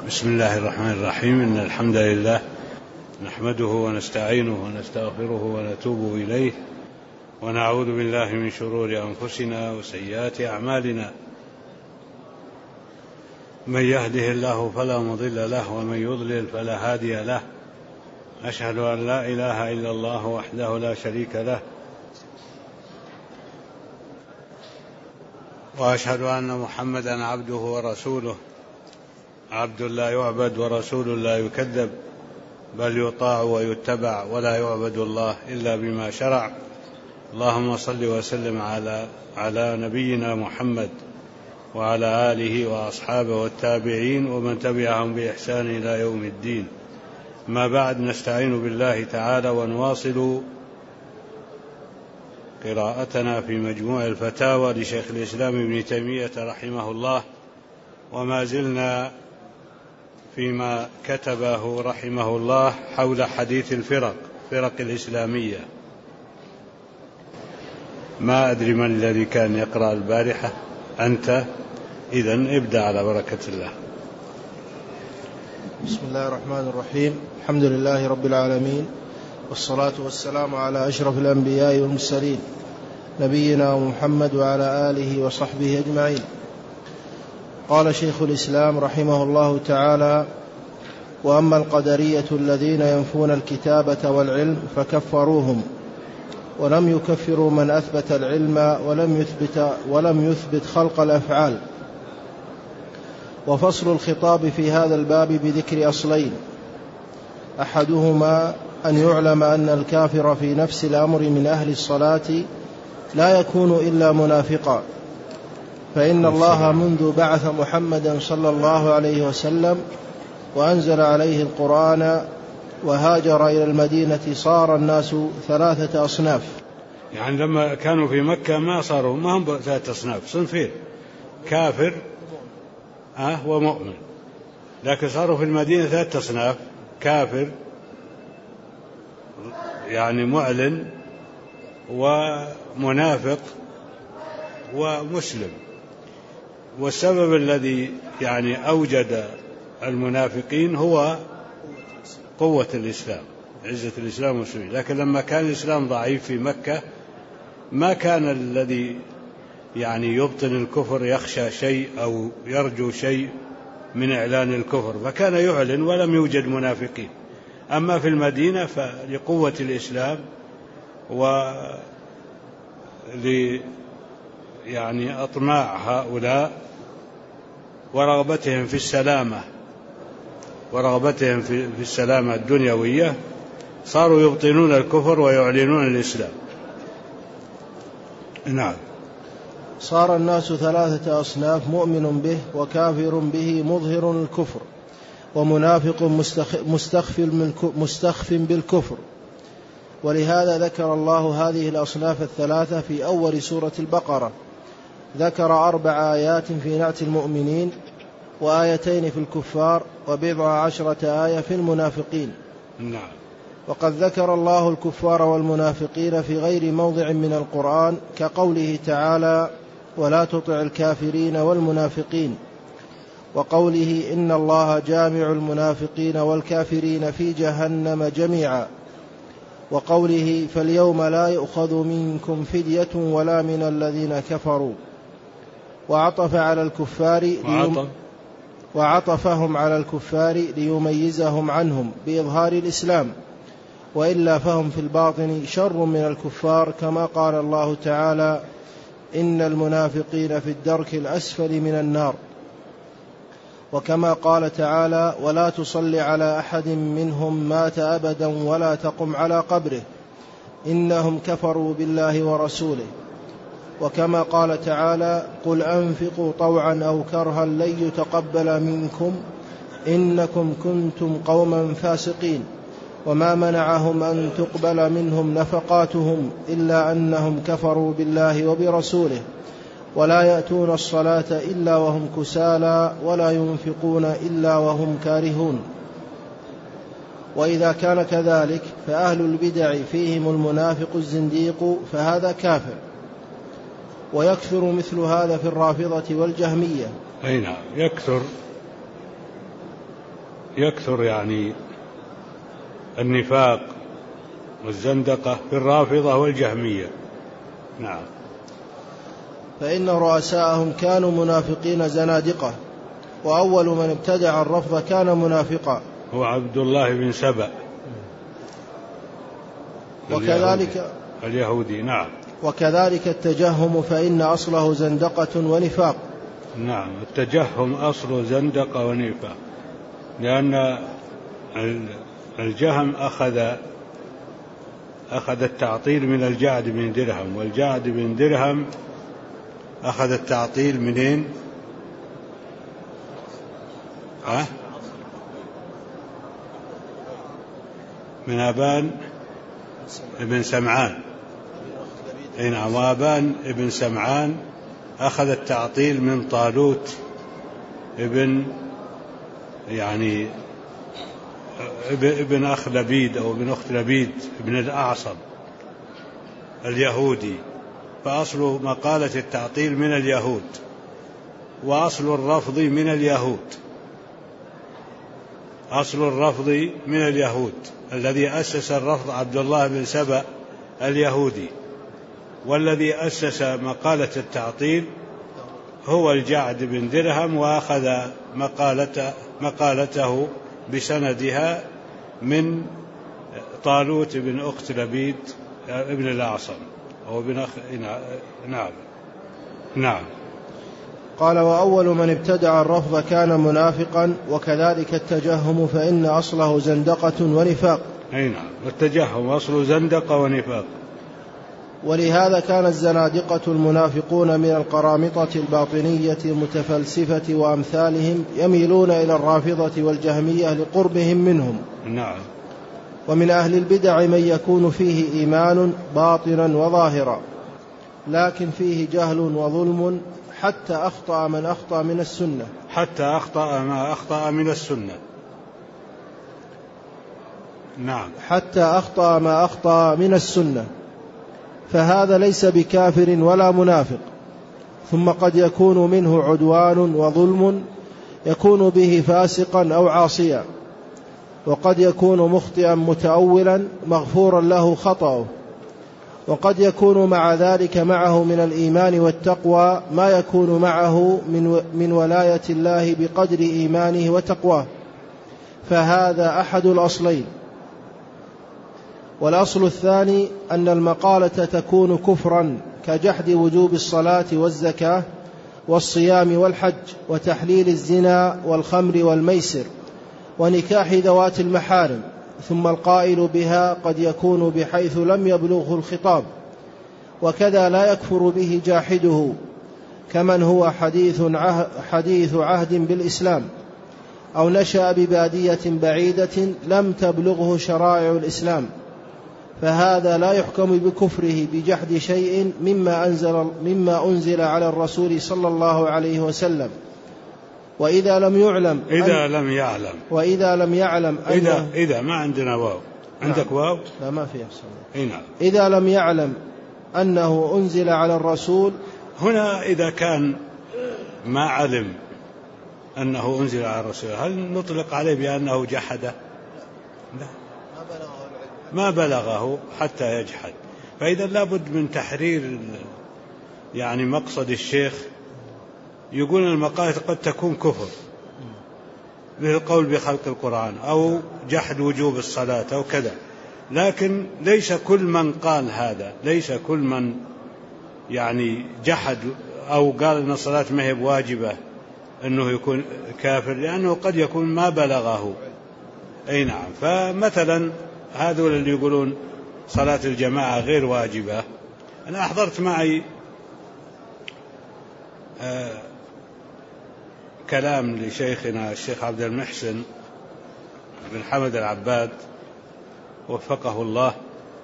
بسم الله الرحمن الرحيم. إن الحمد لله نحمده ونستعينه ونستغفره ونتوب إليه ونعوذ بالله من شرور أنفسنا وسيئات أعمالنا. من يهده الله فلا مضل له ومن يضلل فلا هادي له. أشهد أن لا إله إلا الله وحده لا شريك له، وأشهد أن محمدا عبده ورسوله، عبد لا يعبد ورسول لا يكذب، بل يطاع ويتبع ولا يعبد الله إلا بما شرع. اللهم صل وسلم على نبينا محمد وعلى آله وأصحابه والتابعين ومن تبعهم بإحسان إلى يوم الدين. ما بعد، نستعين بالله تعالى ونواصل قراءتنا في مجموع الفتاوى لشيخ الإسلام ابن تيمية رحمه الله، وما زلنا فيما كتبه رحمه الله حول حديث فرق الإسلامية. ما أدري من الذي كان يقرأ البارحة. أنت؟ إذن ابدأ على بركة الله. بسم الله الرحمن الرحيم. الحمد لله رب العالمين، والصلاة والسلام على أشرف الأنبياء والمرسلين، نبينا محمد وعلى آله وصحبه أجمعين. قال شيخ الإسلام رحمه الله تعالى: وأما القدرية الذين ينفون الكتابة والعلم فكفروهم، ولم يكفروا من أثبت العلم ولم يثبت خلق الأفعال. وفصل الخطاب في هذا الباب بذكر أصلين: أحدهما أن يعلم أن الكافر في نفس الأمر من أهل الصلاة لا يكون إلا منافقا، فإن الله منذ بعث محمدا صلى الله عليه وسلم وأنزل عليه القرآن وهاجر إلى المدينة صار الناس ثلاثة أصناف. يعني لما كانوا في مكة ما هم ثلاثة أصناف، صنفين: كافر ومؤمن. لكن صاروا في المدينة ثلاثة أصناف: كافر يعني معلن، ومنافق، ومسلم. والسبب الذي يعني أوجد المنافقين هو قوة الإسلام، عزة الإسلام والمسلمين. لكن لما كان الإسلام ضعيف في مكة ما كان الذي يعني يبطن الكفر يخشى شيء أو يرجو شيء من إعلان الكفر، فكان يعلن ولم يوجد منافقين. أما في المدينة فلقوة الإسلام يعني أطماع هؤلاء ورغبتهم في السلامة الدنيوية صاروا يبطنون الكفر ويعلنون الإسلام. نعم. صار الناس ثلاثة أصناف: مؤمن به، وكافر به مظهر الكفر، ومنافق مستخف بالكفر. ولهذا ذكر الله هذه الأصناف الثلاثة في أول سورة البقرة. ذكر 4 آيات في نعت المؤمنين، وآيتين في الكفار، و10 آية في المنافقين. نعم. وقد ذكر الله الكفار والمنافقين في غير موضع من القرآن، كقوله تعالى: ولا تطع الكافرين والمنافقين، وقوله: إن الله جامع المنافقين والكافرين في جهنم جميعا، وقوله: فاليوم لا يؤخذ منكم فدية ولا من الذين كفروا. وعطفهم على الكفار ليميزهم عنهم بإظهار الإسلام، وإلا فهم في الباطن شر من الكفار، كما قال الله تعالى: إن المنافقين في الدرك الأسفل من النار. وكما قال تعالى: ولا تصل على أحد منهم مات أبدا ولا تقم على قبره إنهم كفروا بالله ورسوله. وكما قال تعالى: قل أنفقوا طوعا أو كرها لن يتقبل منكم إنكم كنتم قوما فاسقين. وما منعهم أن تقبل منهم نفقاتهم إلا أنهم كفروا بالله وبرسوله، ولا يأتون الصلاة إلا وهم كسالى، ولا ينفقون إلا وهم كارهون. وإذا كان كذلك فأهل البدع فيهم المنافق الزنديق، فهذا كافر. ويكثر مثل هذا في الرافضة والجهمية. أي نعم، يكثر يكثر يعني النفاق والزندقة في الرافضة والجهمية. نعم. فإن رؤساءهم كانوا منافقين زنادقة، وأول من ابتدع الرفض كان منافقا، هو عبد الله بن سبأ وكذلك اليهودي. نعم. وكذلك التجهم فإن أصله زندقة ونفاق. نعم، التجهم أصله زندقة ونفاق، لأن الجهم أخذ التعطيل من الجعد بن درهم، والجعد بن درهم أخذ التعطيل منين؟ من أبان ابن سمعان. نعم، وأبان ابن سمعان أخذ التعطيل من طالوت ابن أخ لبيد أو ابن أخت لبيد ابن الأعصم اليهودي. فأصل مقالة التعطيل من اليهود، وأصل الرفض من اليهود. أصل الرفض من اليهود، الذي أسس الرفض عبد الله بن سبأ اليهودي، والذي أسس مقالة التعطيل هو الجعد بن درهم، وأخذ مقالته بسندها من طالوت بن أخت لبيد ابن الأعصم أو ابن أخ. نعم. قال: وأول من ابتدع الرفض كان منافقا، وكذلك التجهم فإن أصله زندقة ونفاق. نعم، والتجهم أصله زندقة ونفاق. ولهذا كان الزنادقة المنافقون من القرامطة الباطنية المتفلسفة وأمثالهم يميلون إلى الرافضة والجهمية لقربهم منهم. نعم. ومن أهل البدع من يكون فيه إيمان باطنا وظاهرا، لكن فيه جهل وظلم، حتى أخطأ من أخطأ من السنة. حتى أخطأ ما أخطأ من السنة. نعم. حتى أخطأ ما أخطأ من السنة، فهذا ليس بكافر ولا منافق. ثم قد يكون منه عدوان وظلم يكون به فاسقا أو عاصيا، وقد يكون مخطئا متأولا مغفورا له خطأه، وقد يكون مع ذلك معه من الإيمان والتقوى ما يكون معه من ولاية الله بقدر إيمانه وتقواه، فهذا أحد الأصلين. والأصل الثاني أن المقالة تكون كفرا، كجحد وجوب الصلاة والزكاة والصيام والحج وتحليل الزنا والخمر والميسر ونكاح ذوات المحارم. ثم القائل بها قد يكون بحيث لم يبلغه الخطاب، وكذا لا يكفر به جاحده، كمن هو حديث عهد بالإسلام أو نشأ ببادية بعيدة لم تبلغه شرائع الإسلام، فهذا لا يحكم بكفره بجحد شيء مما أنزل على الرسول صلى الله عليه وسلم. وإذا لم يعلم إذا ما عندنا واو. عندك واو؟ لا، ما في أحسن. نعم. إذا لم يعلم أنه أنزل على الرسول. هنا إذا كان ما علم أنه أنزل على الرسول، هل نطلق عليه بأنه جحده؟ لا، ما بلغه حتى يجحد. فإذا لابد من تحرير مقصد الشيخ. يقول المقالة قد تكون كفر، مثل القول بخلق القرآن أو جحد وجوب الصلاة أو كذا، لكن ليس كل من قال هذا، ليس كل من جحد أو قال أن الصلاة ما هي بواجبة أنه يكون كافر، لأنه قد يكون ما بلغه. أي نعم. فمثلا هذول اللي يقولون صلاة الجماعة غير واجبة، أنا أحضرت معي كلام لشيخنا الشيخ عبد المحسن بن حمد العباد وفقه الله.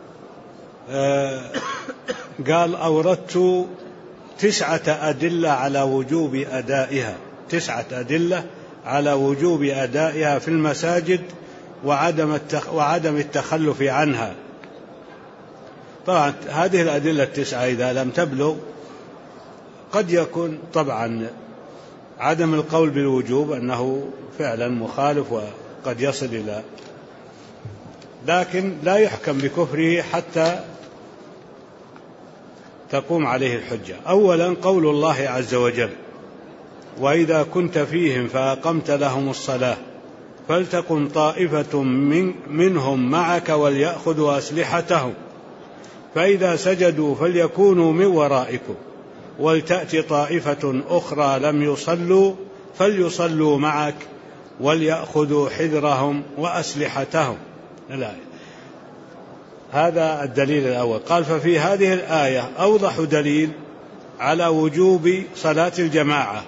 قال: أوردت 9 أدلة على وجوب أدائها، 9 أدلة على وجوب أدائها في المساجد وعدم التخلف عنها. طبعا هذه الأدلة 9 إذا لم تبلغ قد يكون طبعا عدم القول بالوجوب أنه فعلا مخالف قد يصل إلى، لكن لا يحكم بكفره حتى تقوم عليه الحجة. أولا قول الله عز وجل: وإذا كنت فيهم فأقمت لهم الصلاة فلتقم طائفة منهم معك وليأخذوا أسلحتهم فإذا سجدوا فليكونوا من ورائكم ولتأت طائفة أخرى لم يصلوا فليصلوا معك وليأخذوا حذرهم وأسلحتهم. هذا الدليل الأول. قال: ففي هذه الآية أوضح دليل على وجوب صلاة الجماعة،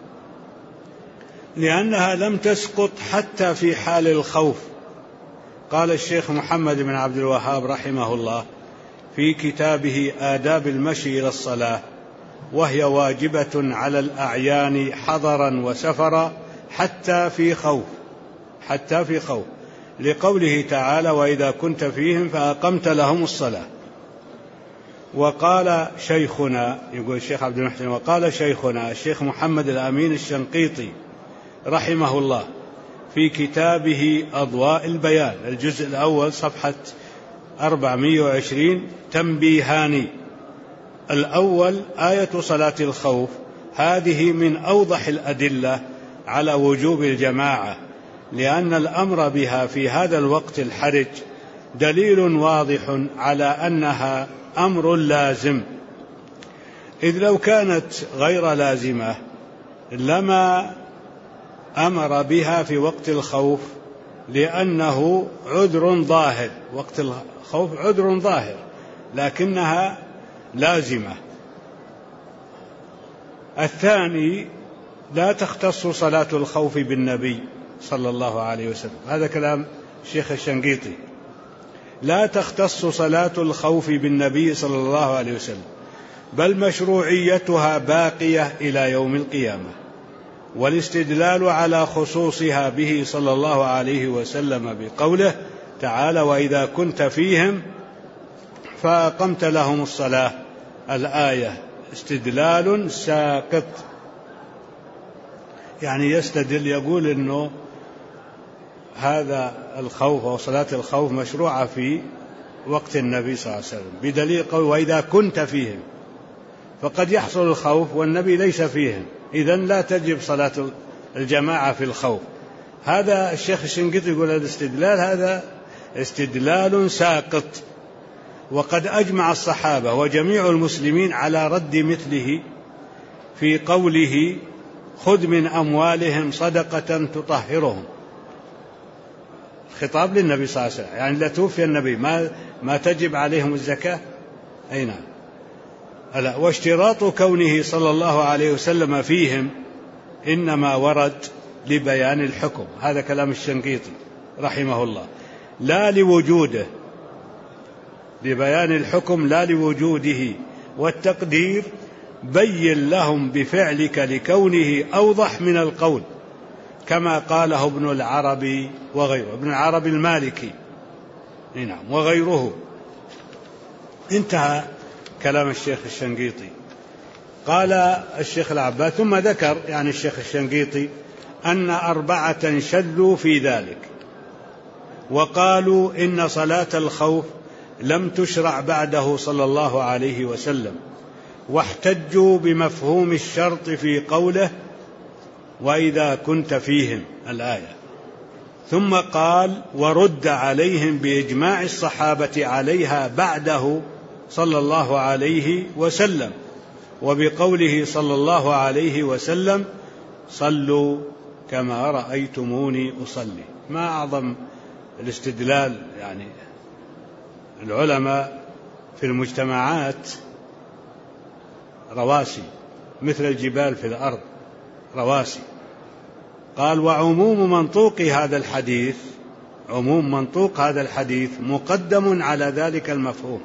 لأنها لم تسقط حتى في حال الخوف. قال الشيخ محمد بن عبد الوهاب رحمه الله في كتابه آداب المشي إلى الصلاة: وهي واجبة على الأعيان حضرا وسفرا حتى في خوف، لقوله تعالى: وإذا كنت فيهم فأقمت لهم الصلاة. وقال شيخنا، يقول الشيخ عبد المحسن، وقال شيخنا الشيخ محمد الأمين الشنقيطي رحمه الله في كتابه أضواء البيان الجزء الأول صفحة 420 تنبيهان: الأول آية صلاة الخوف، هذه من أوضح الأدلة على وجوب الجماعة، لأن الأمر بها في هذا الوقت الحرج دليل واضح على أنها أمر لازم، إذ لو كانت غير لازمة لما أمر بها في وقت الخوف، لأنه عذر ظاهر، وقت الخوف عذر ظاهر لكنها لازمة. الثاني: لا تختص صلاة الخوف بالنبي صلى الله عليه وسلم، هذا كلام الشيخ الشنقيطي، لا تختص صلاة الخوف بالنبي صلى الله عليه وسلم، بل مشروعيتها باقية إلى يوم القيامة، والاستدلال على خصوصها به صلى الله عليه وسلم بقوله تعالى: وإذا كنت فيهم فأقمت لهم الصلاة، الآية استدلال ساقط، يعني يستدل، يقول إنه هذا الخوف أو صلاة الخوف مشروعة في وقت النبي صلى الله عليه وسلم، بدليل قول: وإذا كنت فيهم، فقد يحصل الخوف والنبي ليس فيهم، إذن لا تجب صلاة الجماعة في الخوف. هذا الشيخ الشنقيطي يقول الاستدلال هذا استدلال ساقط، وقد أجمع الصحابة وجميع المسلمين على رد مثله في قوله: خذ من أموالهم صدقة تطهرهم، خطاب للنبي صلى الله عليه وسلم، يعني لا توفي النبي ما تجب عليهم الزكاة؟ أي نعم. واشتراط كونه صلى الله عليه وسلم فيهم إنما ورد لبيان الحكم، هذا كلام الشنقيطي رحمه الله، لا لوجوده، لبيان الحكم لا لوجوده، والتقدير: بين لهم بفعلك لكونه أوضح من القول، كما قاله ابن العربي وغيره، ابن العربي المالكي نعم وغيره. انتهى كلام الشيخ الشنقيطي. قال الشيخ العباد ثم ذكر يعني الشيخ الشنقيطي أن 4 شذوا في ذلك، وقالوا إن صلاة الخوف لم تشرع بعده صلى الله عليه وسلم، واحتجوا بمفهوم الشرط في قوله: وإذا كنت فيهم، الآية. ثم قال: ورد عليهم بإجماع الصحابة عليها بعده صلى الله عليه وسلم، وبقوله صلى الله عليه وسلم: صلوا كما رأيتموني أصلي. ما أعظم الاستدلال، يعني العلماء في المجتمعات رواسي مثل الجبال في الأرض، رواسي. قال: وعموم منطوق هذا الحديث، عموم منطوق هذا الحديث مقدم على ذلك المفهوم.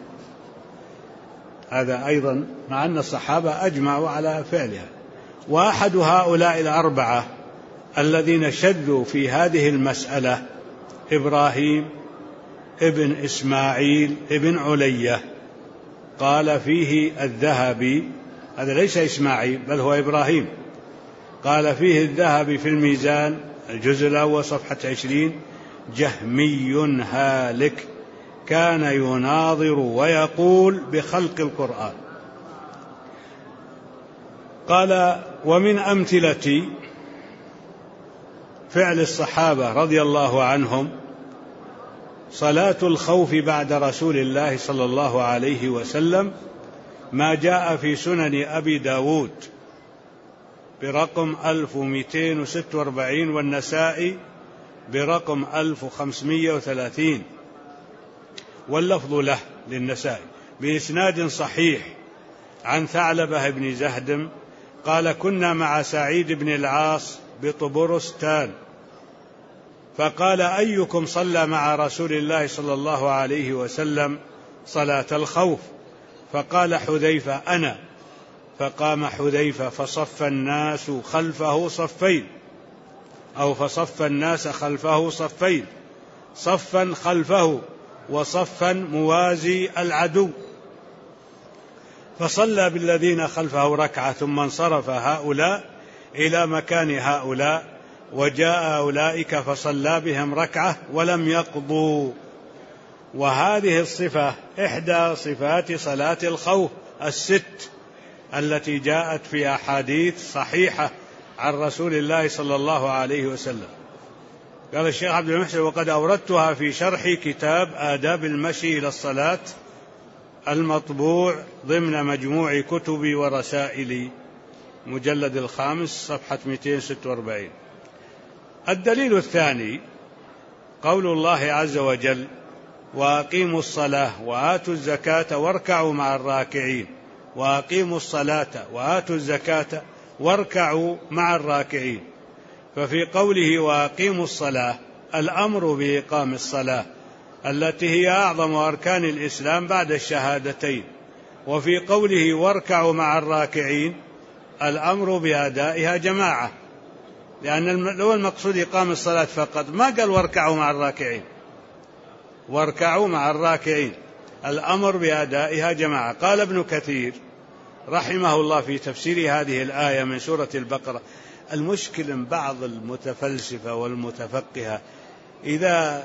هذا أيضا مع أن الصحابة أجمعوا على فعلها. وأحد هؤلاء 4 الذين شذوا في هذه المسألة إبراهيم ابن إسماعيل ابن علية، قال فيه الذهبي، هذا ليس إسماعيل بل هو إبراهيم، قال فيه الذهبي في الميزان الجزء الأول صفحة 20: جهمي هالك كان يناظر ويقول بخلق القرآن. قال: ومن أمثلة فعل الصحابة رضي الله عنهم صلاة الخوف بعد رسول الله صلى الله عليه وسلم، ما جاء في سنن أبي داود برقم 1246 والنسائي برقم 1530، واللفظ له للنسائي بإسناد صحيح عن ثعلبة بن زهدم قال: كنا مع سعيد بن العاص بطبرستان، فقال: أيكم صلى مع رسول الله صلى الله عليه وسلم صلاة الخوف؟ فقال حذيفة: أنا. فقام حذيفة فصف الناس خلفه صفين، أو فصف الناس خلفه صفين، صفا خلفه وصفا موازي العدو، فصلى بالذين خلفه ركعة، ثم انصرف هؤلاء إلى مكان هؤلاء، وجاء أولئك فصلى بهم ركعة ولم يقضوا. وهذه الصفة إحدى صفات صلاة الخوف الست التي جاءت في أحاديث صحيحة عن رسول الله صلى الله عليه وسلم. قال الشيخ عبد المحسن: وقد أوردتها في شرح كتاب آداب المشي إلى الصلاة المطبوع ضمن مجموع كتبي ورسائلي، مجلد 5 صفحة 246. الدليل الثاني قول الله عز وجل: وأقيموا الصلاة وآتوا الزكاة واركعوا مع الراكعين. وأقيموا الصلاة وآتوا الزكاة واركعوا مع الراكعين. ففي قوله وأقيموا الصلاة الأمر بإقام الصلاة التي هي أعظم أركان الإسلام بعد الشهادتين، وفي قوله واركعوا مع الراكعين الأمر بأدائها جماعة، لأن لو المقصود إقام الصلاة فقط ما قال واركعوا مع الراكعين، واركعوا مع الراكعين الأمر بأدائها جماعة. قال ابن كثير رحمه الله في تفسير هذه الآية من سورة البقرة: المشكل من بعض المتفلسفة والمتفقهة إذا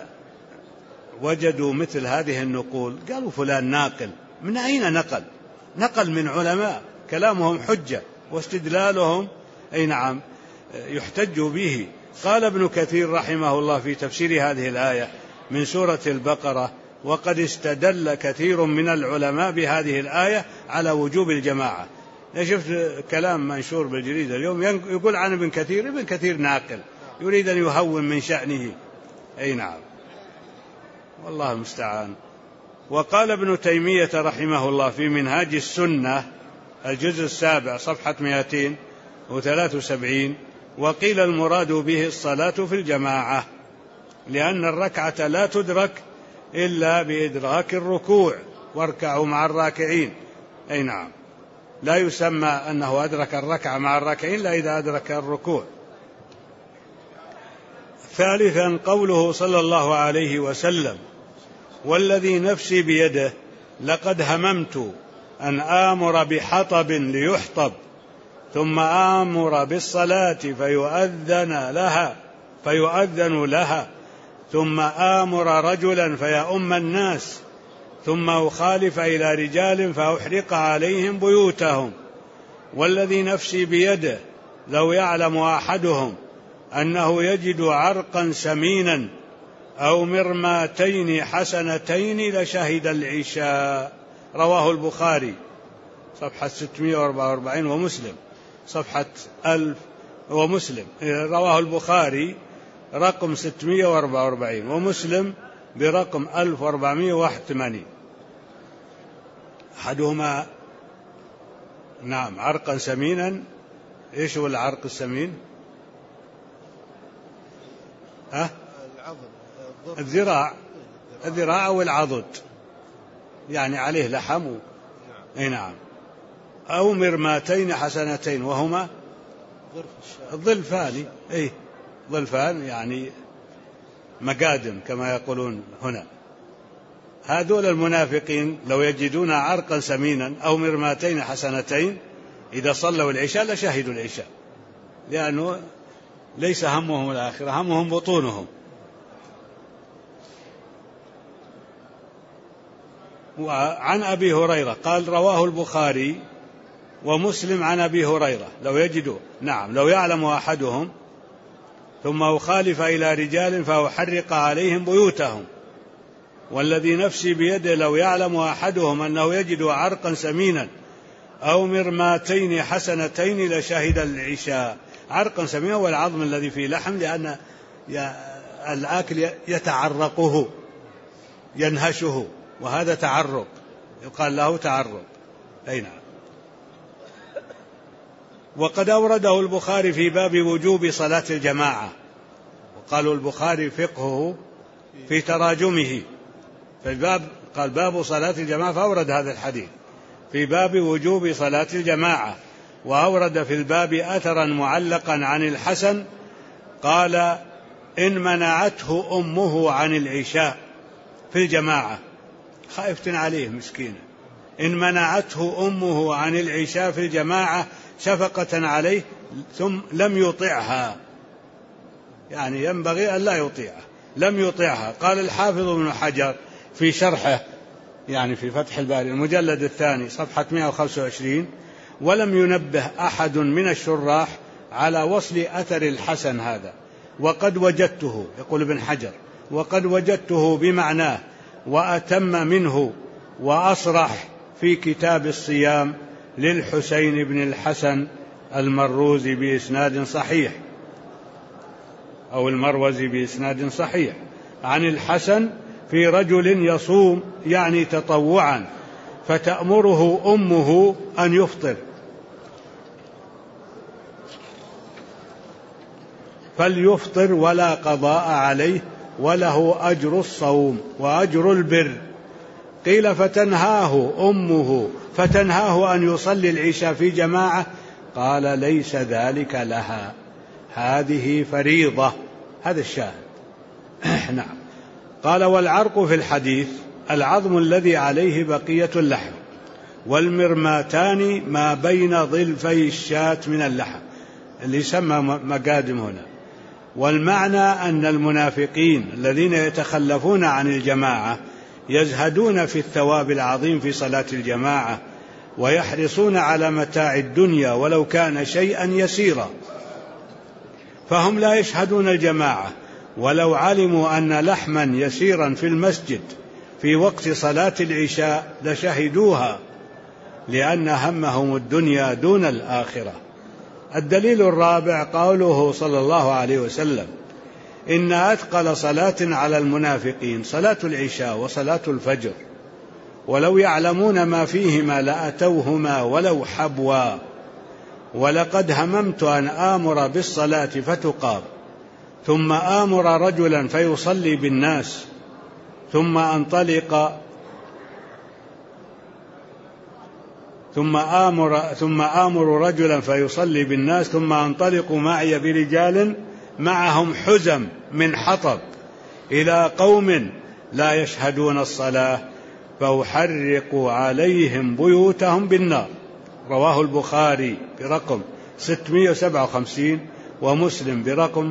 وجدوا مثل هذه النقول قالوا فلان ناقل. من أين نقل؟ نقل من علماء كلامهم حجة واستدلالهم أي نعم يحتج به. قال ابن كثير رحمه الله في تفسير هذه الآية من سورة البقرة: وقد استدل كثير من العلماء بهذه الآية على وجوب الجماعة. شفت كلام منشور بالجريدة اليوم يقول عن ابن كثير: ابن كثير ناقل، يريد أن يهون من شأنه. أي نعم، والله المستعان. وقال ابن تيمية رحمه الله في منهاج السنة الجزء 7 صفحة 273: وقيل المراد به الصلاة في الجماعة، لأن الركعة لا تدرك إلا بإدراك الركوع، واركعوا مع الراكعين. أي نعم، لا يسمى أنه أدرك الركعة مع الراكعين إلا إذا أدرك الركوع. ثالثا قوله صلى الله عليه وسلم: والذي نفسي بيده لقد هممت أن آمر بحطب ليحطب ثم آمر بالصلاة فيؤذن لها ثم آمر رجلا فيؤم الناس ثم أخالف إلى رجال فأحرق عليهم بيوتهم. والذي نفسي بيده لو يعلم أحدهم أنه يجد عرقا سمينا أو مرماتين حسنتين لشهد العشاء. رواه البخاري صفحة 644 ومسلم صفحة 1000 ومسلم رواه البخاري رقم 644 ومسلم برقم 1481. أحدهما نعم عرقا سمينا. إيش هو العرق السمين؟ الذراع أو العضد، يعني عليه لحم. أي نعم. أو مرماتين حسنتين وهما الظلفان. أي ظلفان يعني مقادم كما يقولون هنا. هذول المنافقين لو يجدون عرقا سمينا أو مرماتين حسنتين إذا صلوا العشاء لشهدوا العشاء، لأنه ليس همهم الآخرة، همهم بطونهم. وعن أبي هريرة قال رواه البخاري ومسلم عن أبي هريرة لو يعلم أحدهم ثم أخالف إلى رجال فأحرق عليهم بيوتهم والذي نفسي بيده لو يعلم أحدهم أنه يجد عرقا سمينا أو مرماتين حسنتين لشهد العشاء. عرقا سمينا والعظم الذي فيه لحم، لأن الآكل يتعرقه ينهشه، وهذا تعرق يقال له تعرق. أي نعم. وقد أورده البخاري في باب وجوب صلاة الجماعة، وقالوا البخاري فقهه في تراجمه في الباب قال باب صلاة الجماعة، فأورد هذا الحديث في باب وجوب صلاة الجماعة. وأورد في الباب أثرا معلقا عن الحسن قال إن منعته أمه عن العشاء في الجماعة، خائفة عليه مسكينة، إن منعته أمه عن العشاء في الجماعة شفقة عليه ثم لم يطعها، يعني ينبغي أن لا يطيعها، لم يطيعها. قال الحافظ ابن حجر في شرحه يعني في فتح الباري المجلد الثاني صفحة 125 ولم ينبه أحد من الشراح على وصل أثر الحسن هذا، وقد وجدته، يقول ابن حجر، وقد وجدته بمعناه وأتم منه وأصرح في كتاب الصيام للحسين بن الحسن المروزي بإسناد صحيح أو المروزي بإسناد صحيح عن الحسن في رجل يصوم يعني تطوعا فتأمره أمه أن يفطر فليفطر ولا قضاء عليه وله أجر الصوم وأجر البر. قيل فتنهاه أن يصلي العشاء في جماعة، قال ليس ذلك لها، هذه فريضة. هذا الشاهد. نعم. قال والعرق في الحديث العظم الذي عليه بقية اللحم، والمرماتان ما بين ظلفي الشاة من اللحم اللي يسمى مقادم هنا. والمعنى أن المنافقين الذين يتخلفون عن الجماعة يزهدون في الثواب العظيم في صلاة الجماعة ويحرصون على متاع الدنيا ولو كان شيئا يسيرا، فهم لا يشهدون الجماعة، ولو علموا أن لحما يسيرا في المسجد في وقت صلاة العشاء لشهدوها، لأن همهم الدنيا دون الآخرة. الدليل الرابع قوله صلى الله عليه وسلم إن أثقل صلاة على المنافقين صلاة العشاء وصلاة الفجر، ولو يعلمون ما فيهما لأتوهما ولو حبوا، ولقد هممت أن آمر بالصلاة فتقام ثم آمر رجلا فيصلي بالناس ثم آمر رجلا فيصلي بالناس ثم أنطلق معي برجال معهم حزم من حطب إلى قوم لا يشهدون الصلاة فأحرق عليهم بيوتهم بالنار. رواه البخاري برقم 657 ومسلم برقم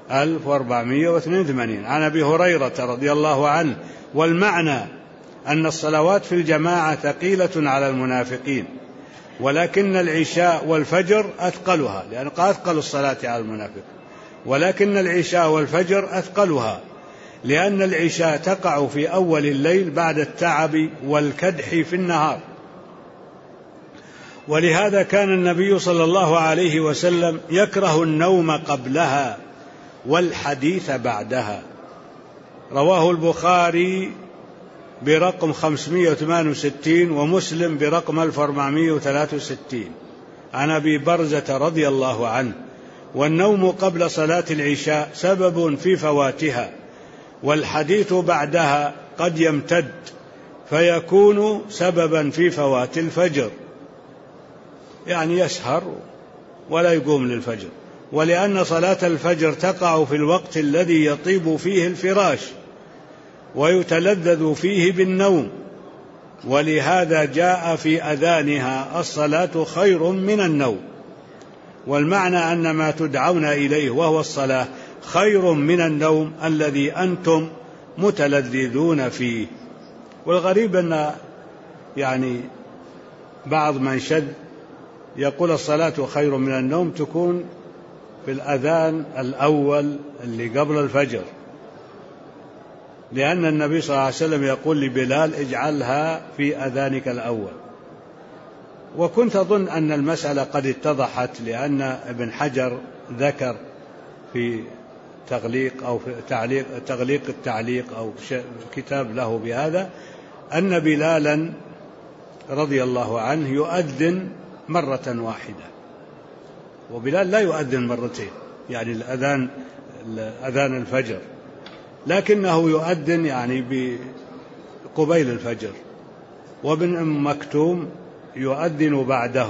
1482 عن أبي هريرة رضي الله عنه. والمعنى أن الصلوات في الجماعة ثقيلة على المنافقين، ولكن العشاء والفجر أثقلها، لأن أثقل الصلاة على المنافق، ولكن العشاء والفجر أثقلها لأن العشاء تقع في أول الليل بعد التعب والكدح في النهار. ولهذا كان النبي صلى الله عليه وسلم يكره النوم قبلها والحديث بعدها. رواه البخاري برقم 568 ومسلم برقم 1463 عن أبي برزة رضي الله عنه. والنوم قبل صلاة العشاء سبب في فواتها، والحديث بعدها قد يمتد فيكون سببا في فوات الفجر، يعني يسهر ولا يقوم للفجر، ولأن صلاة الفجر تقع في الوقت الذي يطيب فيه الفراش ويتلذذ فيه بالنوم، ولهذا جاء في أذانها الصلاة خير من النوم. والمعنى أن ما تدعون إليه وهو الصلاة خير من النوم الذي أنتم متلذذون فيه. والغريب أن يعني بعض من شذ يقول الصلاة خير من النوم تكون في الأذان الأول اللي قبل الفجر، لأن النبي صلى الله عليه وسلم يقول لبلال اجعلها في أذانك الأول. وكنت أظن أن المسألة قد اتضحت، لأن ابن حجر ذكر في تغليق أو في تغليق التعليق أو كتاب له بهذا أن بلالا رضي الله عنه يؤذن مرة واحدة، وبلال لا يؤذن مرتين، يعني أذان الفجر، لكنه يؤذن يعني قبيل الفجر. وابن أم مكتوم يؤذن بعده.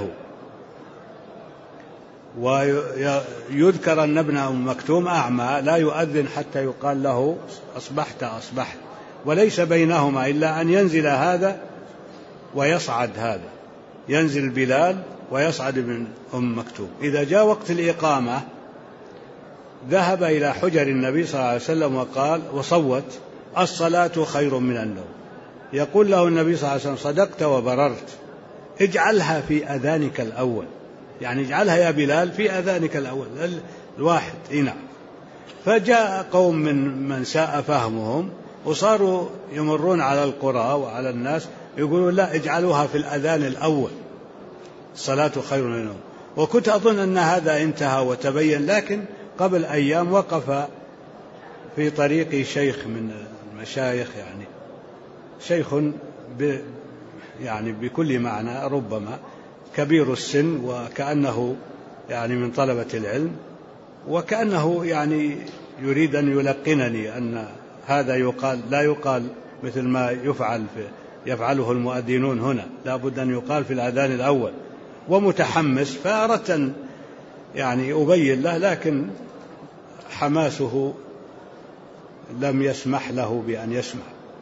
ويذكر أن ابن أم مكتوم أعمى لا يؤذن حتى يقال له أصبحت، وليس بينهما إلا أن ينزل هذا ويصعد هذا، ينزل بلال ويصعد ابن أم مكتوم. إذا جاء وقت الإقامة ذهب إلى حجر النبي صلى الله عليه وسلم وقال وصوت الصلاة خير من النوم. يقول له النبي صلى الله عليه وسلم صدقت وبررت، اجعلها في أذانك الأول، يعني اجعلها يا بلال في أذانك الأول الواحد. نعم. فجاء قوم من ساء فهمهم وصاروا يمرون على القرى وعلى الناس يقولون لا اجعلوها في الأذان الأول، الصلاة خير من النوم. وكنت أظن أن هذا انتهى وتبين، لكن قبل أيام وقف في طريقي شيخ من المشايخ، يعني شيخ يعني بكل معنى، ربما كبير السن وكأنه يعني من طلبة العلم، وكأنه يعني يريد أن يلقنني أن هذا يقال لا يقال مثل ما يفعله المؤذنون هنا، لا بد أن يقال في الأذان الأول. ومتحمس فأردت أن يعني أبين له، لكن حماسه لم يسمح له بأن يسمع،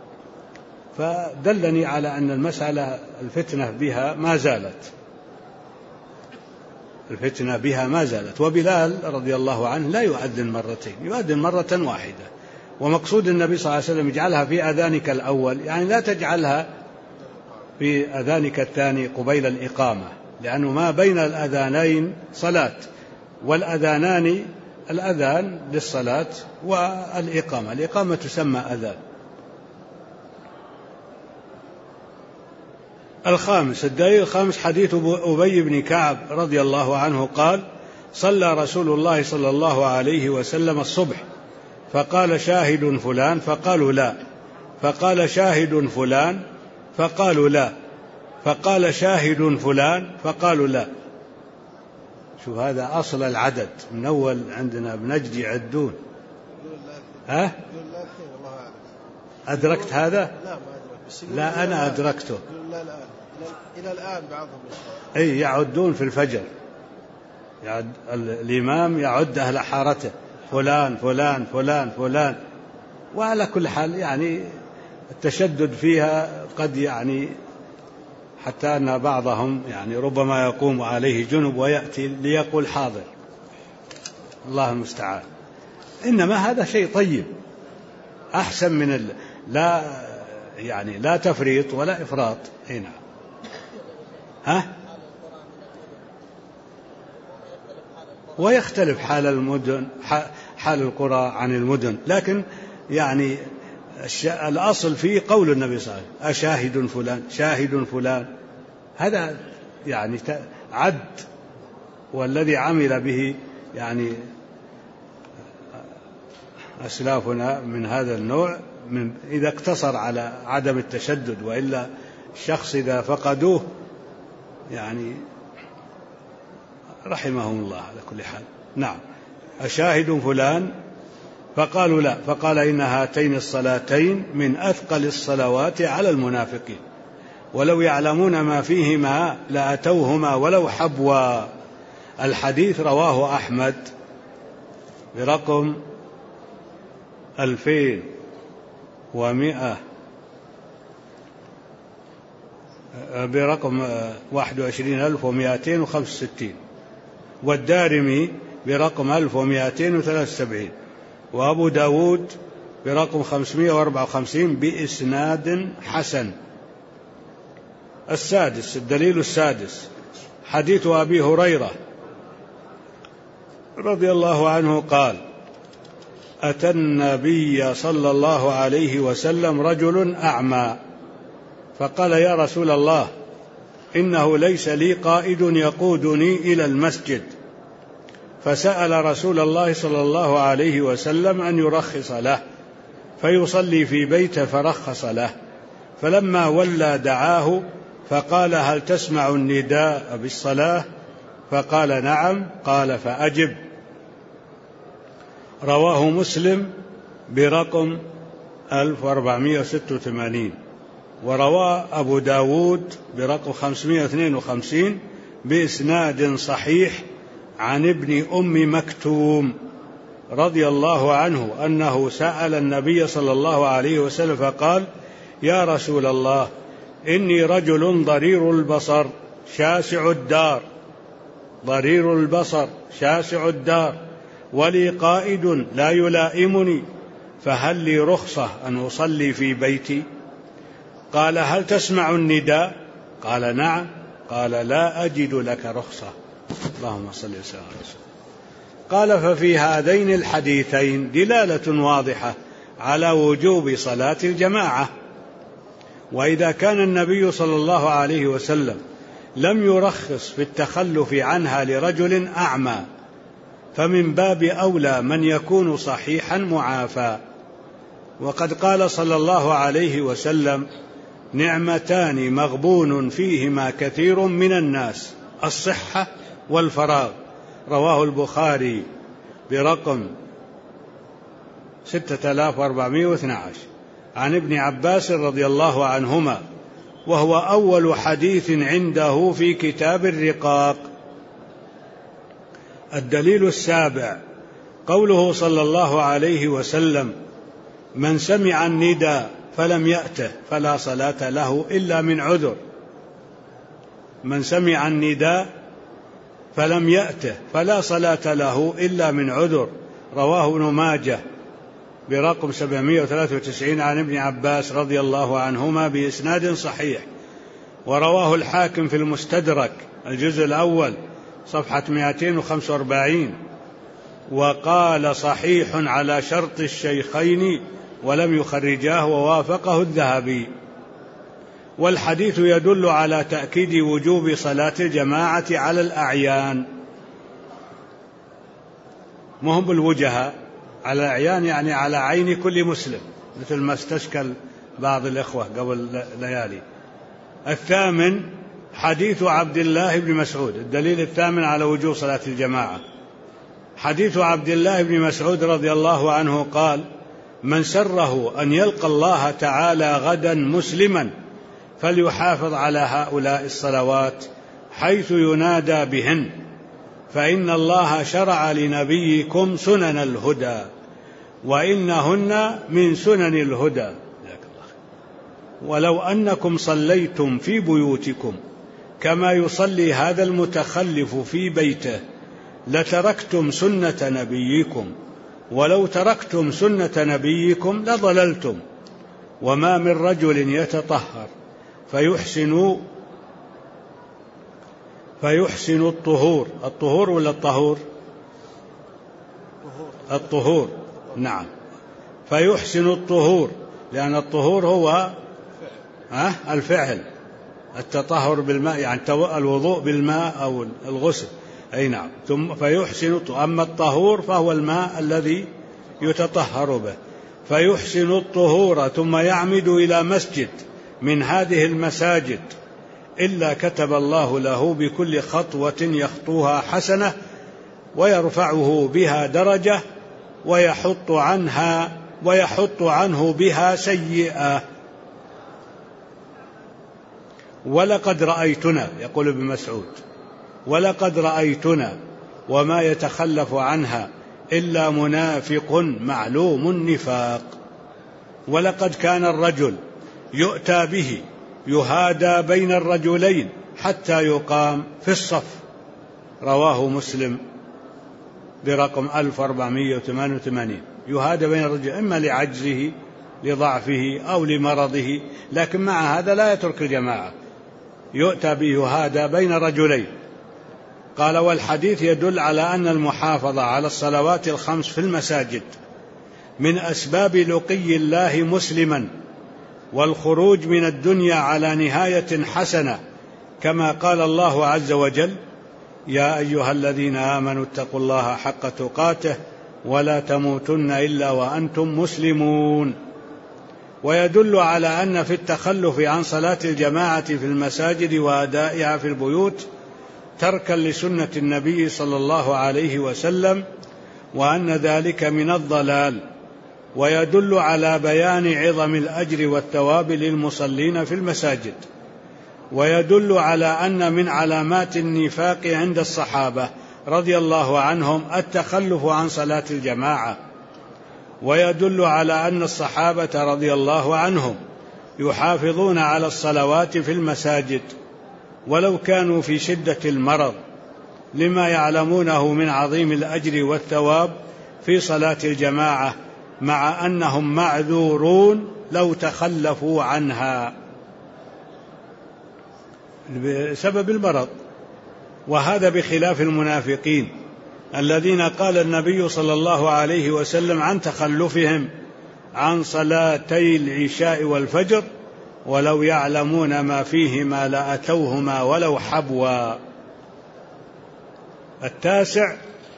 فدلني على أن المسألة الفتنة بها ما زالت. وبلال رضي الله عنه لا يؤذن مرتين، يؤذن مرة واحدة. ومقصود النبي صلى الله عليه وسلم اجعلها في أذانك الأول، يعني لا تجعلها في أذانك الثاني قبيل الإقامة، لأنه ما بين الأذانين صلاة، والأذانان الأذان للصلاة والإقامة، الإقامة تسمى أذان. الدليل الخامس حديث أبي بن كعب رضي الله عنه قال صلى رسول الله صلى الله عليه وسلم الصبح فقال شاهد فلان فقالوا لا، فقال شاهد فلان فقالوا لا، فقال شاهد فلان فقالوا لا. شوف هذا أصل العدد من أول عندنا بنجد يعدون. أدركت هذا؟ لا أنا أدركته. إلى الآن بعضهم أي يعدون في الفجر، الإمام يعد أهل حارته فلان فلان فلان فلان. وعلى كل حال يعني التشدد فيها قد يعني حتى أن بعضهم يعني ربما يقوم عليه جنب ويأتي ليقول حاضر، الله المستعان. إنما هذا شيء طيب أحسن من لا تفريط ولا إفراط. هنا ويختلف حال القرى عن المدن، لكن يعني الأصل فيه قول النبي صلى الله عليه وسلم أشاهد فلان شاهد فلان، هذا يعني عد. والذي عمل به يعني أسلافنا من هذا النوع إذا اقتصر على عدم التشدد، وإلا الشخص إذا فقدوه يعني رحمهم الله على كل حال. نعم. أشاهد فلان فقالوا لا، فقال إن هاتين الصلاتين من أثقل الصلوات على المنافقين ولو يعلمون ما فيهما لأتوهما ولو حبوا. الحديث رواه أحمد برقم 21,265 والدارمي برقم 1273، وأبو داود برقم 554 بإسناد حسن. السادس، الدليل السادس، حديث أبي هريرة رضي الله عنه قال: أتى النبي صلى الله عليه وسلم رجل أعمى فقال: يا رسول الله، إنه ليس لي قائد يقودني إلى المسجد. فسأل رسول الله صلى الله عليه وسلم أن يرخص له فيصلي في بيته، فرخص له. فلما ولى دعاه فقال: هل تسمع النداء بالصلاة؟ فقال: نعم. قال: فأجب. رواه مسلم برقم 1486، ورواه أبو داود برقم 552 بإسناد صحيح عن ابن أم مكتوم رضي الله عنه أنه سأل النبي صلى الله عليه وسلم فقال: يا رسول الله، إني رجل ضرير البصر شاسع الدار، ضرير البصر شاسع الدار، ولي قائد لا يلائمني، فهل لي رخصة أن أصلي في بيتي؟ قال: هل تسمع النداء؟ قال: نعم. قال: لا أجد لك رخصة. اللهم صل وسلم على رسول الله. قال: ففي هذين الحديثين دلالة واضحة على وجوب صلاة الجماعة. وإذا كان النبي صلى الله عليه وسلم لم يرخص في التخلف عنها لرجل أعمى، فمن باب أولى من يكون صحيحا معافى. وقد قال صلى الله عليه وسلم: نعمتان مغبون فيهما كثير من الناس، الصحة والفراغ. رواه البخاري برقم 6412 عن ابن عباس رضي الله عنهما، وهو أول حديث عنده في كتاب الرقاق. الدليل السابع، قوله صلى الله عليه وسلم: من سمع النداء فلم يأته فلا صلاة له إلا من عذر. من سمع النداء فلم يأته فلا صلاة له إلا من عذر. رواه ابن ماجه برقم 793 عن ابن عباس رضي الله عنهما بإسناد صحيح. ورواه الحاكم في المستدرك الجزء الأول صفحة 245، وقال: صحيح على شرط الشيخين ولم يخرجاه، ووافقه الذهبي. والحديث يدل على تأكيد وجوب صلاة الجماعة على الأعيان، مهم بالوجهة، على الأعيان يعني على عين كل مسلم، مثل ما استشكل بعض الإخوة قبل ليالي. الثامن، حديث عبد الله بن مسعود، الدليل الثامن على وجوب صلاة الجماعة، حديث عبد الله بن مسعود رضي الله عنه قال: من سره أن يلقى الله تعالى غدا مسلما فليحافظ على هؤلاء الصلوات حيث ينادى بهن، فإن الله شرع لنبيكم سنن الهدى وإنهن من سنن الهدى. ولو أنكم صليتم في بيوتكم كما يصلي هذا المتخلف في بيته لتركتم سنة نبيكم، ولو تركتم سنة نبيكم لضللتم. وما من رجل يتطهر فيحسن الطهور ولا الطهور؟ الطهور، نعم. فيحسن الطهور، لأن الطهور هو الفعل، التطهر بالماء يعني الوضوء بالماء أو الغسل، أي نعم. ثم فيحسن، أما الطهور فهو الماء الذي يتطهر به. فيحسن الطهور ثم يعمد إلى مسجد من هذه المساجد إلا كتب الله له بكل خطوة يخطوها حسنة ويرفعه بها درجة ويحط عنه بها سيئة. ولقد رأيتنا، يقول ابن مسعود، ولقد رأيتنا وما يتخلف عنها إلا منافق معلوم النفاق. ولقد كان الرجل يؤتى به يهادى بين الرجلين حتى يقام في الصف، رواه مسلم برقم 1488. يهادى بين الرجل إما لعجزه لضعفه أو لمرضه، لكن مع هذا لا يترك الجماعة، يؤتى بيهادى بين رجلين. قال: والحديث يدل على أن المحافظة على الصلوات الخمس في المساجد من أسباب لقي الله مسلما والخروج من الدنيا على نهاية حسنة، كما قال الله عز وجل: يا أيها الذين آمنوا اتقوا الله حق تقاته ولا تموتن إلا وأنتم مسلمون. ويدل على أن في التخلف عن صلاة الجماعة في المساجد وأدائها في البيوت تركا لسنة النبي صلى الله عليه وسلم، وأن ذلك من الضلال. ويدل على بيان عظم الأجر والثواب للمصلين في المساجد. ويدل على أن من علامات النفاق عند الصحابة رضي الله عنهم التخلف عن صلاة الجماعة. ويدل على أن الصحابة رضي الله عنهم يحافظون على الصلوات في المساجد ولو كانوا في شدة المرض، لما يعلمونه من عظيم الأجر والثواب في صلاة الجماعة، مع أنهم معذورون لو تخلفوا عنها بسبب المرض. وهذا بخلاف المنافقين الذين قال النبي صلى الله عليه وسلم عن تخلفهم عن صلاتي العشاء والفجر: ولو يعلمون ما فيهما لأتوهما ولو حبوا. 9.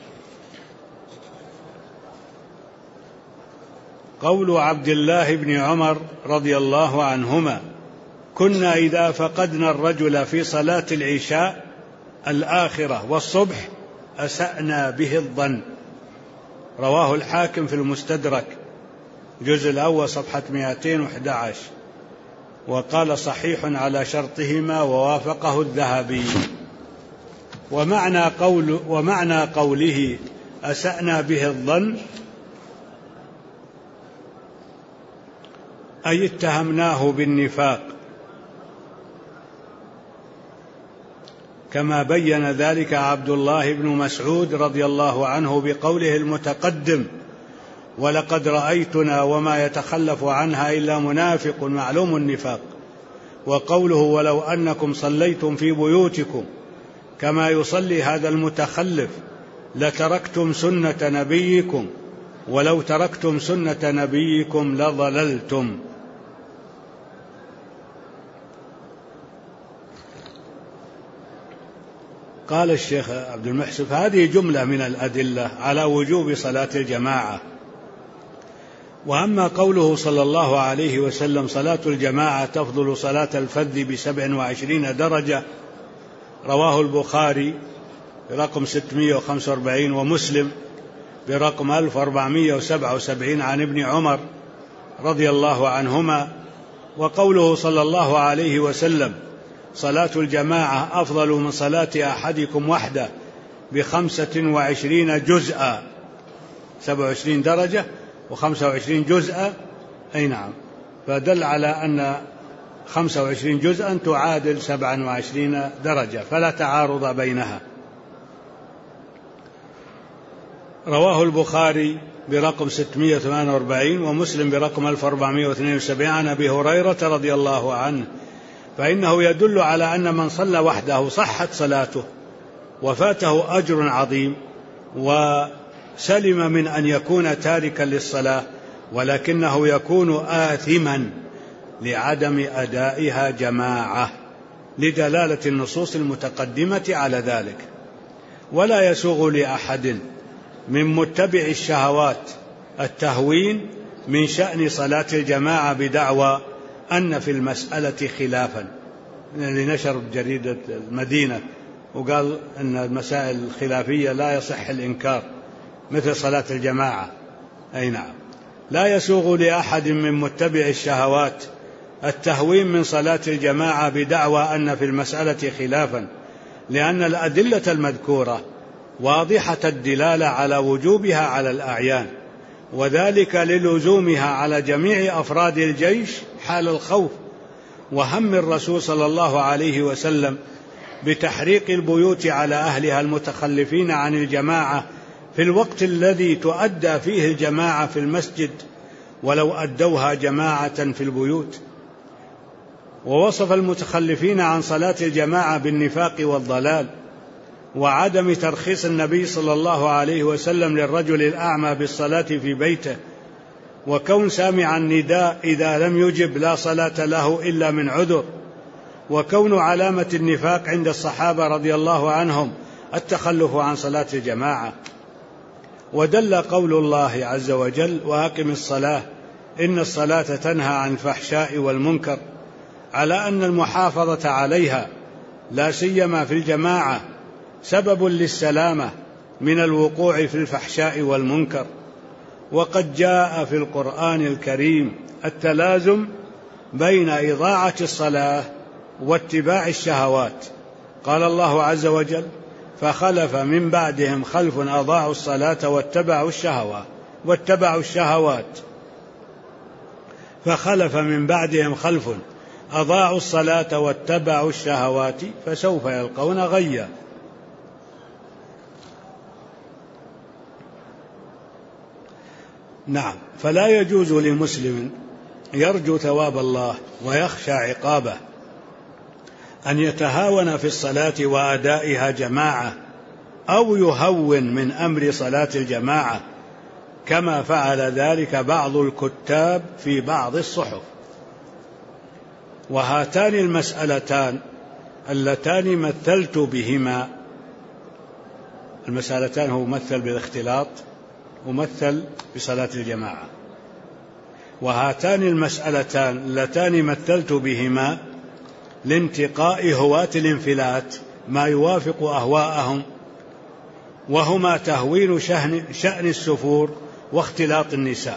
قول عبد الله بن عمر رضي الله عنهما: كنا إذا فقدنا الرجل في صلاة العشاء الآخرة والصبح أسأنا به الظن. رواه الحاكم في المستدرك الجزء الأول صفحة 211، وقال: صحيح على شرطهما، ووافقه الذهبي. ومعنى قوله أسأنا به الظن أي اتهمناه بالنفاق، كما بين ذلك عبد الله بن مسعود رضي الله عنه بقوله المتقدم: ولقد رأيتنا وما يتخلف عنها إلا منافق معلوم النفاق. وقوله: ولو أنكم صليتم في بيوتكم كما يصلي هذا المتخلف لتركتم سنة نبيكم، ولو تركتم سنة نبيكم لضللتم. قال الشيخ عبد المحسن: هذه جملة من الأدلة على وجوب صلاة الجماعة. وأما قوله صلى الله عليه وسلم: صلاة الجماعة تفضل صلاة الفذ ب27 درجة، رواه البخاري برقم 645 ومسلم برقم 1477 عن ابن عمر رضي الله عنهما. وقوله صلى الله عليه وسلم: صلاة الجماعة أفضل من صلاة أحدكم وحده ب25 جزءا، 27 درجة و25 جزءا، أي نعم، فدل على أن 25 جزءا تعادل 27 درجة، فلا تعارض بينها. رواه البخاري برقم 648 ومسلم برقم 1472 عن أبي هريرة رضي الله عنه، فإنه يدل على أن من صلى وحده صحت صلاته وفاته أجر عظيم، وسلم من أن يكون تاركا للصلاة، ولكنه يكون آثما لعدم أدائها جماعة، لدلالة النصوص المتقدمة على ذلك. ولا يسوغ لأحد من متبع الشهوات التهوين من شأن صلاة الجماعة بدعوى أن في المسألة خلافا، لنشر جريدة المدينة وقال أن المسائل الخلافية لا يصح الإنكار مثل صلاة الجماعة. أي نعم، لا يسوغ لأحد من متبع الشهوات التهوين من صلاة الجماعة بدعوى أن في المسألة خلافا، لأن الأدلة المذكورة واضحة الدلالة على وجوبها على الأعيان، وذلك للزومها على جميع أفراد الجيش حال الخوف وهم الرسول صلى الله عليه وسلم بتحريق البيوت على أهلها المتخلفين عن الجماعة في الوقت الذي تؤدى فيه الجماعة في المسجد ولو أدوها جماعة في البيوت. ووصف المتخلفين عن صلاة الجماعة بالنفاق والضلال، وعدم ترخيص النبي صلى الله عليه وسلم للرجل الأعمى بالصلاة في بيته، وكون سامع النداء إذا لم يجب لا صلاة له إلا من عذر، وكون علامة النفاق عند الصحابة رضي الله عنهم التخلف عن صلاة الجماعة. ودل قول الله عز وجل: وأقم الصلاة إن الصلاة تنهى عن الفحشاء والمنكر، على أن المحافظة عليها لا سيما في الجماعة سبب للسلامة من الوقوع في الفحشاء والمنكر. وقد جاء في القرآن الكريم التلازم بين إضاعة الصلاة واتباع الشهوات. قال الله عز وجل: فخلف من بعدهم خلف أضاعوا الصلاة واتبعوا الشهوات فخلف من بعدهم خلف أضاعوا الصلاة واتبعوا الشهوات فسوف يلقون غيا. نعم، فلا يجوز لمسلم يرجو ثواب الله ويخشى عقابه أن يتهاون في الصلاة وأدائها جماعة أو يهون من أمر صلاة الجماعة، كما فعل ذلك بعض الكتاب في بعض الصحف. وهاتان المسألتان اللتان مثلت بهما، المسألتان هو مثل بالاختلاط ومثل بصلاة الجماعة، وهاتان المسألتان اللتان مثلت بهما لانتقاء هواة الانفلات ما يوافق أهواءهم، وهما تهوين شأن السفور واختلاط النساء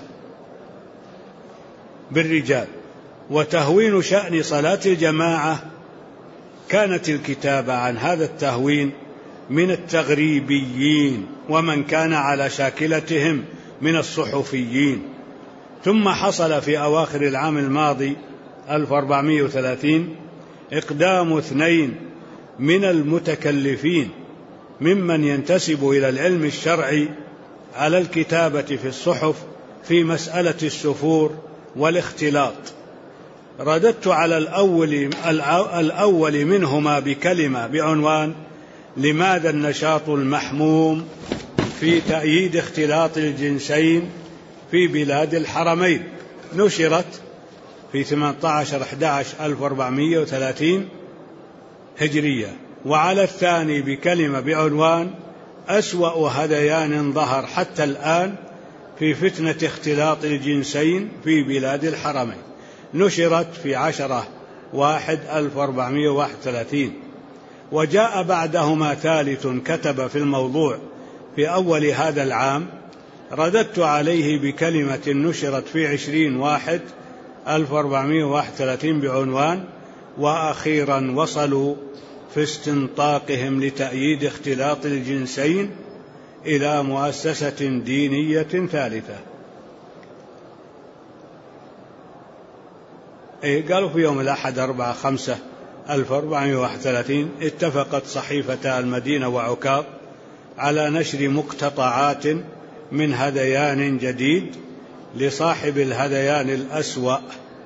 بالرجال، وتهوين شأن صلاة الجماعة. كانت الكتابة عن هذا التهوين من التغريبيين ومن كان على شاكلتهم من الصحفيين. ثم حصل في أواخر العام الماضي 1430 إقدام 2 من المتكلفين ممن ينتسب إلى العلم الشرعي على الكتابة في الصحف في مسألة السفور والاختلاط. رددت على الأول منهما بكلمة بعنوان: لماذا النشاط المحموم في تأييد اختلاط الجنسين في بلاد الحرمين؟ نشرت في 18/11/1430 هجرية. وعلى الثاني بكلمة بعنوان: أسوأ هذيان ظهر حتى الآن في فتنة اختلاط الجنسين في بلاد الحرمين، نشرت في 10/1/1431. وجاء بعدهما ثالث كتب في الموضوع في أول هذا العام، رددت عليه بكلمة نشرت في 20/1/1431 بعنوان: وأخيرا وصلوا في استنطاقهم لتأييد اختلاط الجنسين إلى مؤسسة دينية ثالثة. قالوا في يوم الأحد 4/5/1431 اتفقت صحيفة المدينة وعكاظ على نشر مقتطعات من هذيان جديد لصاحب الهذيان الأسوأ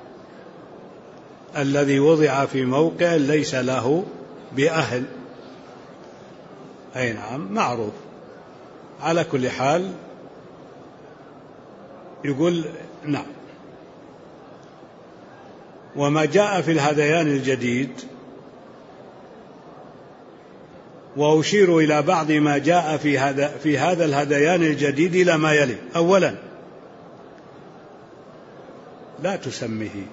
الذي وضع في موقع ليس له بأهل. أي نعم، معروف. على كل حال يقول: نعم. وما جاء في الهذيان الجديد، وأشير إلى بعض ما جاء في هذا الهذيان الجديد إلى ما يلي. أولا، لا تسميه.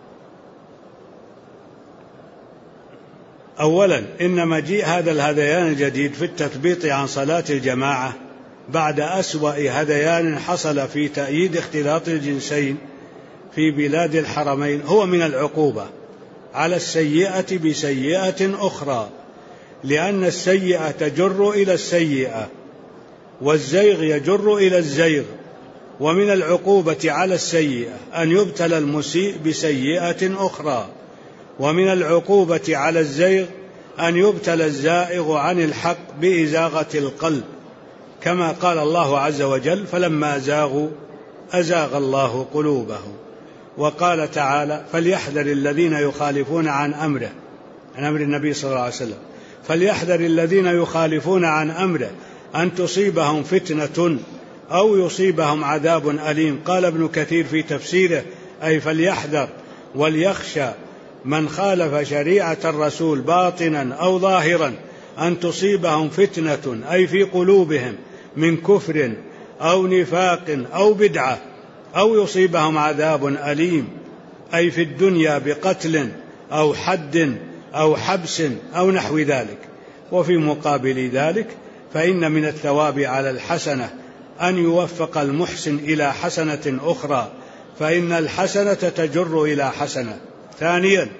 أولا، إن مجيء هذا الهذيان الجديد في التثبيط عن صلاة الجماعة بعد أسوأ هذيان حصل في تأييد اختلاط الجنسين في بلاد الحرمين هو من العقوبة على السيئة بسيئة أخرى، لأن السيئة تجر إلى السيئة والزيغ يجر إلى الزيغ. ومن العقوبة على السيئة أن يبتلى المسيء بسيئة أخرى، ومن العقوبة على الزيغ أن يبتلى الزائغ عن الحق بإزاغة القلب، كما قال الله عز وجل: فلما زاغوا أزاغ الله قلوبهم. وقال تعالى: فليحذر الذين يخالفون عن أمره، عن أمر النبي صلى الله عليه وسلم، فليحذر الذين يخالفون عن أمره أن تصيبهم فتنة أو يصيبهم عذاب أليم. قال ابن كثير في تفسيره: أي فليحذر وليخشى من خالف شريعة الرسول باطنا أو ظاهرا أن تصيبهم فتنة، أي في قلوبهم من كفر أو نفاق أو بدعة، أو يصيبهم عذاب أليم، أي في الدنيا بقتل أو حد أو حبس أو نحو ذلك. وفي مقابل ذلك فإن من الثواب على الحسنة أن يوفق المحسن إلى حسنة أخرى، فإن الحسنة تجر إلى حسنة. ثانيا،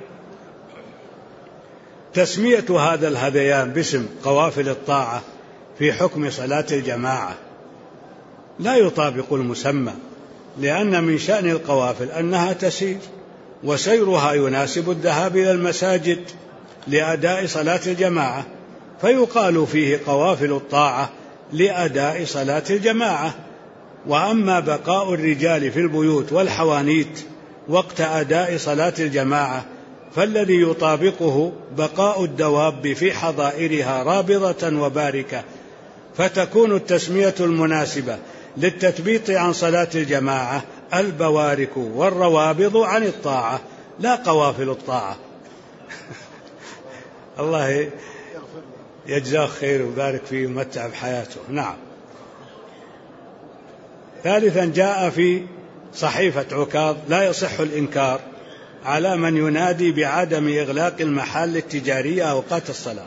تسمية هذا الهذيان باسم قوافل الطاعة في حكم صلاة الجماعة لا يطابق المسمى، لأن من شأن القوافل أنها تسير، وسيرها يناسب الذهاب إلى المساجد لأداء صلاة الجماعة، فيقال فيه قوافل الطاعة لأداء صلاة الجماعة. وأما بقاء الرجال في البيوت والحوانيت وقت أداء صلاة الجماعة فالذي يطابقه بقاء الدواب في حظائرها رابضة وباركة، فتكون التسمية المناسبة للتثبيط عن صلاة الجماعة البوارك والروابض عن الطاعة، لا قوافل الطاعة. الله يجزاه خير ويبارك فيه ويمتع بحياته. نعم. ثالثا، جاء في صحيفة عكاظ: لا يصح الإنكار على من ينادي بعدم إغلاق المحال التجارية أوقات الصلاة.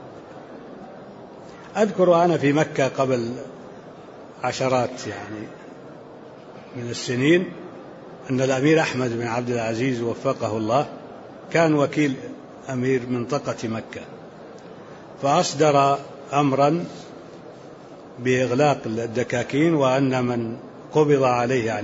أذكر أنا في مكة قبل عشرات من السنين أن الأمير أحمد بن عبد العزيز وفقه الله كان وكيل أمير منطقة مكة، فأصدر أمرا بإغلاق الدكاكين، وأن من قبض عليه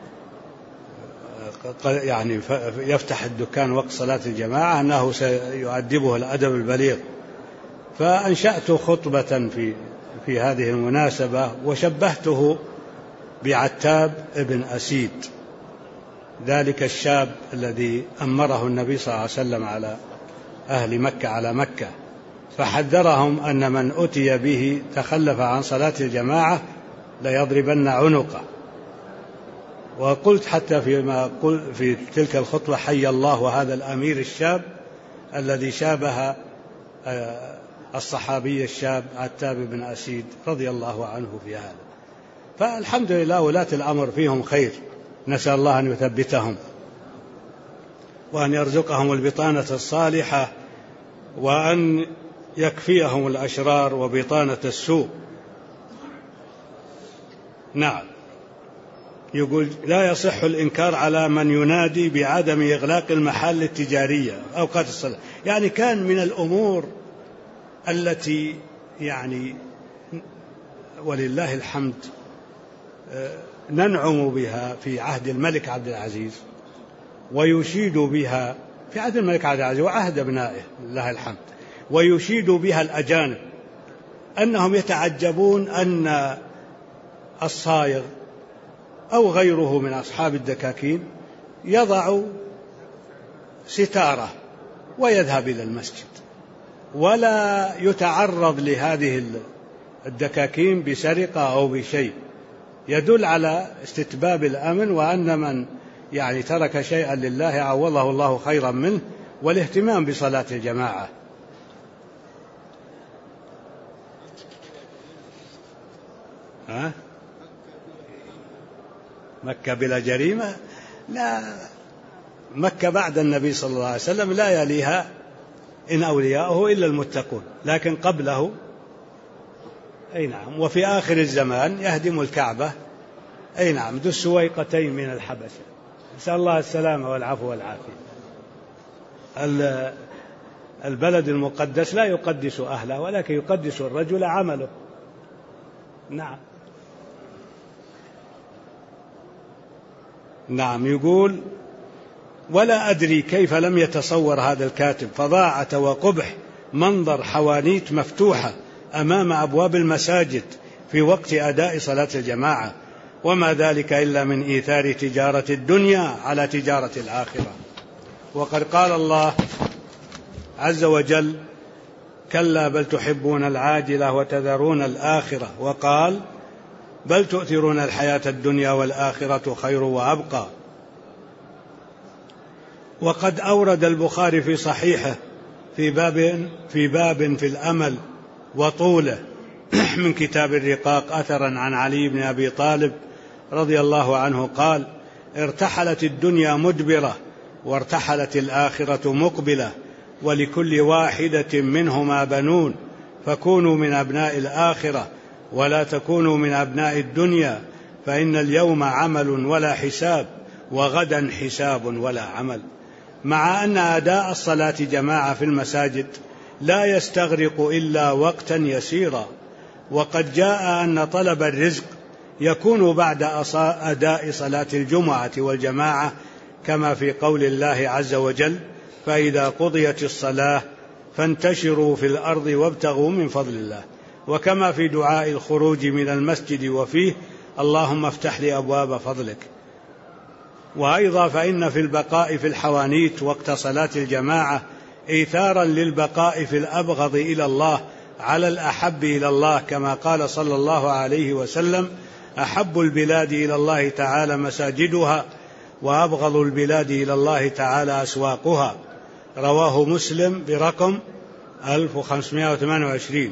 يعني يفتح الدكان وقت صلاة الجماعة أنه سيؤدبه الأدب البليغ. فأنشأت خطبة في هذه المناسبة وشبهته بعتاب ابن أسيد، ذلك الشاب الذي أمره النبي صلى الله عليه وسلم على أهل مكة على مكة، فحذرهم أن من أتي به تخلف عن صلاة الجماعة ليضربن عنقه. وقلت حتى في تلك الخطبة: حي الله هذا الأمير الشاب الذي شابه الصحابي الشاب عتاب بن أسيد رضي الله عنه في هذا. فالحمد لله ولاة الأمر فيهم خير، نسأل الله أن يثبتهم وأن يرزقهم البطانة الصالحة، وأن يكفيهم الأشرار وبطانة السوء. نعم. يقول: لا يصح الإنكار على من ينادي بعدم إغلاق المحال التجارية أوقات الصلاة. يعني كان من الأمور التي ولله الحمد ننعم بها في عهد الملك عبد العزيز، ويشيد بها في عهد الملك عبد العزيز وعهد ابنائه لله الحمد، ويشيد بها الأجانب، أنهم يتعجبون أن الصايغ أو غيره من أصحاب الدكاكين يضع ستارة ويذهب إلى المسجد ولا يتعرض لهذه الدكاكين بسرقة أو بشيء، يدل على استتباب الأمن، وأن من ترك شيئا لله عوضه الله خيرا منه، والاهتمام بصلاة الجماعة. مكة بلا جريمة؟ لا، مكة بعد النبي صلى الله عليه وسلم لا يليها إن أولياؤه إلا المتقون، لكن قبله أي نعم. وفي آخر الزمان يهدم الكعبة أي نعم ذو السويقتين من الحبشة، نسأل الله السلامة والعفو والعافية. البلد المقدس لا يقدس أهله، ولكن يقدس الرجل عمله. نعم. نعم. يقول: ولا أدري كيف لم يتصور هذا الكاتب فظاعة وقبح منظر حوانيت مفتوحة أمام أبواب المساجد في وقت أداء صلاة الجماعة، وما ذلك إلا من إيثار تجارة الدنيا على تجارة الآخرة. وقد قال الله عز وجل: كلا بل تحبون العاجلة وتذرون الآخرة، وقال: بل تؤثرون الحياة الدنيا والآخرة خير وأبقى. وقد أورد البخاري في صحيحه في باب في الأمل وطوله من كتاب الرقاق أثرا عن علي بن أبي طالب رضي الله عنه قال: ارتحلت الدنيا مدبرة وارتحلت الآخرة مقبلة، ولكل واحدة منهما بنون، فكونوا من أبناء الآخرة ولا تكونوا من أبناء الدنيا، فإن اليوم عمل ولا حساب، وغدا حساب ولا عمل. مع أن أداء الصلاة جماعة في المساجد لا يستغرق إلا وقتا يسيرا، وقد جاء أن طلب الرزق يكون بعد أداء صلاة الجمعة والجماعة، كما في قول الله عز وجل: فإذا قضيت الصلاة فانتشروا في الأرض وابتغوا من فضل الله، وكما في دعاء الخروج من المسجد وفيه: اللهم افتح لي أبواب فضلك. وأيضا فإن في البقاء في الحوانيت وقت صلاة الجماعة إيثارا للبقاء في الأبغض إلى الله على الأحب إلى الله، كما قال صلى الله عليه وسلم: أحب البلاد إلى الله تعالى مساجدها، وأبغض البلاد إلى الله تعالى أسواقها. رواه مسلم برقم 1528.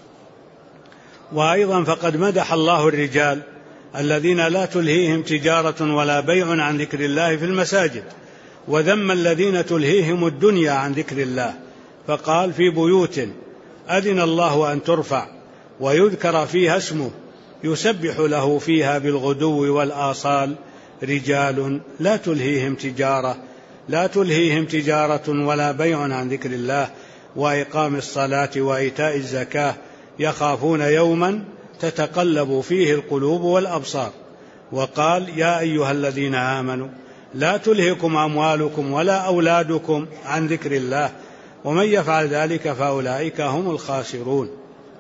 وأيضا فقد مدح الله الرجال الذين لا تلهيهم تجارة ولا بيع عن ذكر الله في المساجد، وذم الذين تلهيهم الدنيا عن ذكر الله، فقال: في بيوت أذن الله أن ترفع ويذكر فيها اسمه يسبح له فيها بالغدو والآصال رجال لا تلهيهم تجارة ولا بيع عن ذكر الله وإقام الصلاة وإيتاء الزكاة يخافون يوما تتقلب فيه القلوب والأبصار. وقال: يا أيها الذين آمنوا لا تلهكم أموالكم ولا أولادكم عن ذكر الله ومن يفعل ذلك فأولئك هم الخاسرون.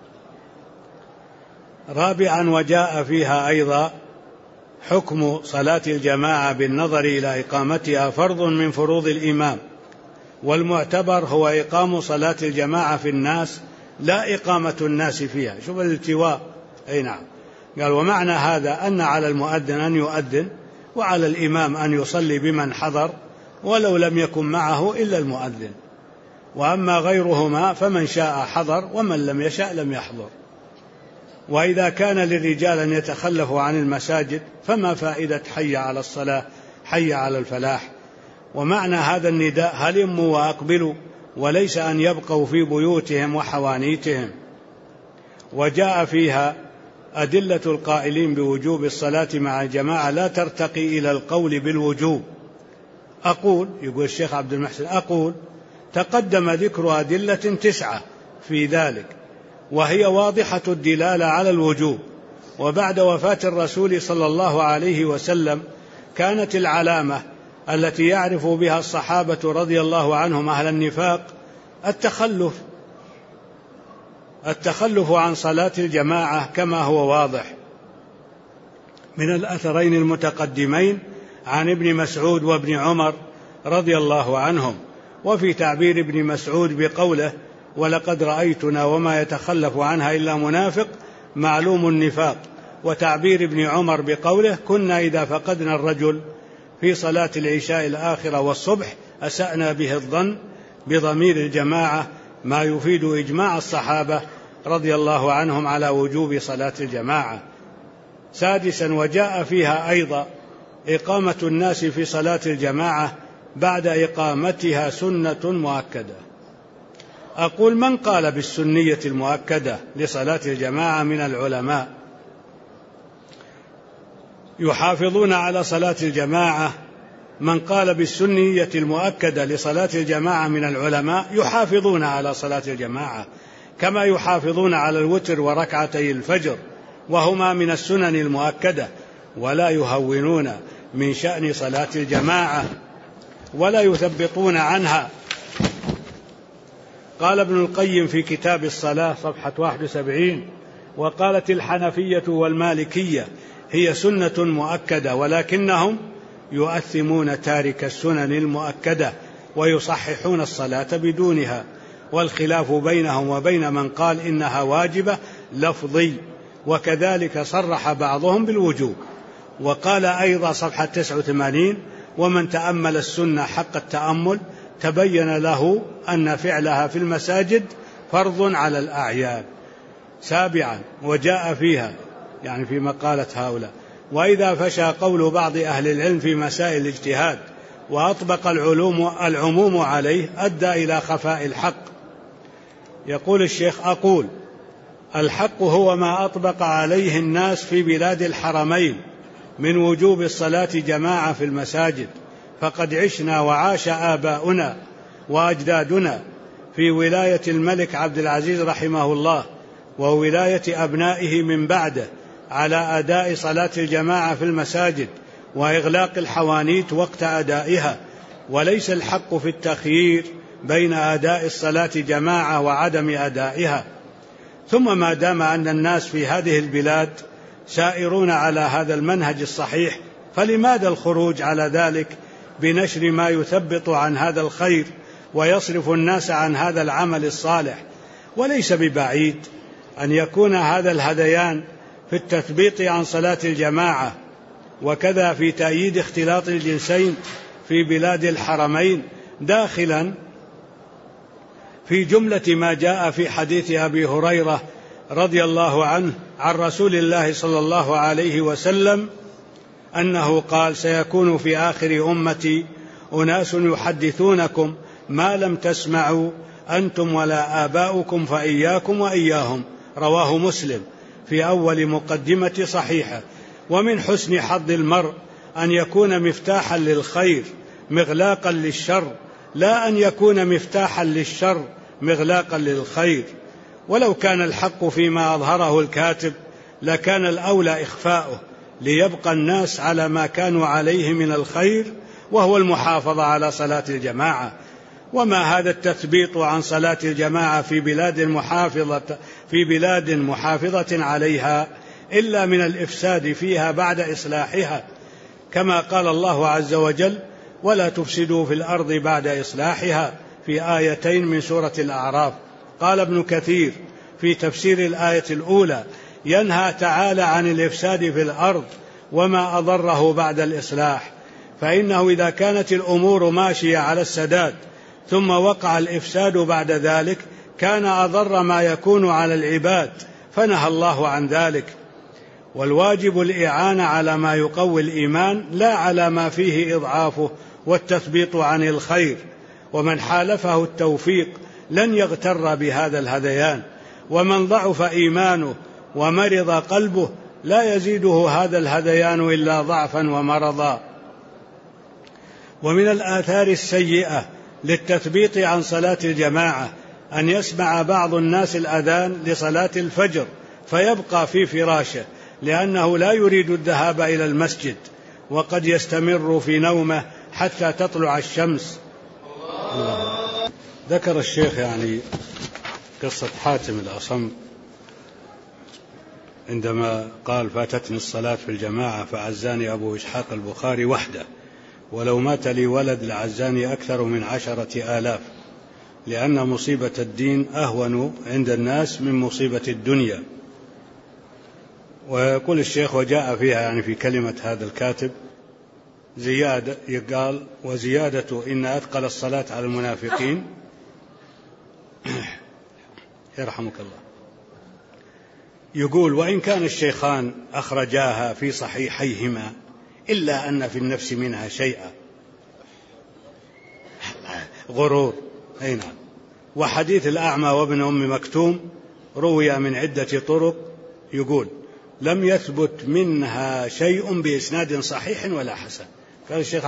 رابعا وجاء فيها أيضا حكم صلاة الجماعة بالنظر إلى إقامتها فرض من فروض الإمام، والمعتبر هو إقام صلاة الجماعة في الناس لا إقامة الناس فيها. شوف الالتواء. أي نعم. قال: ومعنى هذا أن على المؤذن أن يؤذن، وعلى الإمام أن يصلي بمن حضر ولو لم يكن معه إلا المؤذن، وأما غيرهما فمن شاء حضر ومن لم يشاء لم يحضر. وإذا كان للرجال أن يتخلفوا عن المساجد فما فائدة حي على الصلاة حي على الفلاح. ومعنى هذا النداء: هلموا وأقبلوا، وليس أن يبقوا في بيوتهم وحوانيتهم. وجاء فيها أدلة القائلين بوجوب الصلاة مع الجماعة لا ترتقي إلى القول بالوجوب. يقول الشيخ عبد المحسن: تقدم ذكر أدلة 9 في ذلك، وهي واضحة الدلالة على الوجوب. وبعد وفاة الرسول صلى الله عليه وسلم كانت العلامة التي يعرف بها الصحابة رضي الله عنهم أهل النفاق التخلف عن صلاة الجماعة، كما هو واضح من الأثرين المتقدمين عن ابن مسعود وابن عمر رضي الله عنهم. وفي تعبير ابن مسعود بقوله: ولقد رأيتنا وما يتخلف عنها إلا منافق معلوم النفاق. وتعبير ابن عمر بقوله: كنا إذا فقدنا الرجل في صلاة العشاء الآخرة والصبح أسأنا به الظن بضمير الجماعة، ما يفيد إجماع الصحابة رضي الله عنهم على وجوب صلاة الجماعة. سادسا وجاء فيها أيضا إقامة الناس في صلاة الجماعة بعد إقامتها سنة مؤكدة. من قال بالسنية المؤكدة لصلاة الجماعة من العلماء يحافظون على صلاة الجماعة. من قال بالسنية المؤكدة لصلاة الجماعة من العلماء يحافظون على صلاة الجماعة كما يحافظون على الوتر وركعتي الفجر، وهما من السنن المؤكدة، ولا يهونون من شأن صلاة الجماعة ولا يثبطون عنها. قال ابن القيم في كتاب الصلاة صفحة 71: وقالت الحنفية والمالكية هي سنة مؤكدة، ولكنهم يؤثمون تارك السنن المؤكدة ويصححون الصلاة بدونها، والخلاف بينهم وبين من قال إنها واجبة لفظي، وكذلك صرح بعضهم بالوجوب. وقال أيضا صفحة 89: ومن تأمل السنة حق التأمل تبين له أن فعلها في المساجد فرض على الأعيان. 7: وجاء فيها، يعني في مقالة هؤلاء: وإذا فشى قول بعض أهل العلم في مسائل الاجتهاد وأطبق العموم عليه أدى إلى خفاء الحق. يقول الشيخ: أقول: الحق هو ما أطبق عليه الناس في بلاد الحرمين من وجوب الصلاة جماعة في المساجد، فقد عشنا وعاش آباؤنا وأجدادنا في ولاية الملك عبد العزيز رحمه الله وولاية أبنائه من بعده على أداء صلاة الجماعة في المساجد وإغلاق الحوانيت وقت أدائها، وليس الحق في التخيير بين أداء الصلاة جماعة وعدم أدائها. ثم ما دام أن الناس في هذه البلاد سائرون على هذا المنهج الصحيح، فلماذا الخروج على ذلك بنشر ما يثبط عن هذا الخير ويصرف الناس عن هذا العمل الصالح؟ وليس ببعيد أن يكون هذا الهذيان في التثبيط عن صلاة الجماعة وكذا في تأييد اختلاط الجنسين في بلاد الحرمين داخلا في جملة ما جاء في حديث أبي هريرة رضي الله عنه عن رسول الله صلى الله عليه وسلم أنه قال: سيكون في آخر أمتي أناس يحدثونكم ما لم تسمعوا أنتم ولا آباؤكم فإياكم وإياهم. رواه مسلم في أول مقدمة صحيحة. ومن حسن حظ المرء أن يكون مفتاحا للخير مغلاقا للشر، لا أن يكون مفتاحا للشر مغلاقا للخير. ولو كان الحق فيما أظهره الكاتب لكان الأولى إخفاؤه ليبقى الناس على ما كانوا عليه من الخير، وهو المحافظة على صلاة الجماعة. وما هذا التثبيط عن صلاة الجماعة في بلاد محافظة عليها إلا من الإفساد فيها بعد إصلاحها، كما قال الله عز وجل: ولا تفسدوا في الأرض بعد إصلاحها، في آيتين من سورة الأعراف. قال ابن كثير في تفسير الآية الأولى: ينهى تعالى عن الإفساد في الأرض وما أضره بعد الإصلاح، فإنه إذا كانت الأمور ماشية على السداد ثم وقع الإفساد بعد ذلك كان أضر ما يكون على العباد، فنهى الله عن ذلك. والواجب الإعانة على ما يقوي الإيمان لا على ما فيه إضعافه والتثبيط عن الخير. ومن حالفه التوفيق لن يغتر بهذا الهذيان، ومن ضعف إيمانه ومرض قلبه لا يزيده هذا الهذيان إلا ضعفا ومرضا. ومن الآثار السيئة للتثبيط عن صلاة الجماعة أن يسمع بعض الناس الأذان لصلاة الفجر فيبقى في فراشه لأنه لا يريد الذهاب إلى المسجد، وقد يستمر في نومه حتى تطلع الشمس. ذكر الشيخ يعني قصة حاتم الأصم عندما قال: فاتتني الصلاة في الجماعة فعزاني أبو إسحاق البخاري وحده، ولو مات لي ولد لعزاني أكثر من 10,000، لأن مصيبة الدين أهون عند الناس من مصيبة الدنيا. ويقول الشيخ: وجاء فيها، يعني في كلمة هذا الكاتب، زيادة، يقال: وزيادة إن أثقل الصلاة على المنافقين يرحمك الله. يقول: وإن كان الشيخان أخرجاها في صحيحيهما إلا أن في النفس منها شيئا غرور. أي نعم. وحديث الأعمى وابن أم مكتوم روي من عدة طرق، يقول: لم يثبت منها شيء بإسناد صحيح ولا حسن. قال الشيخ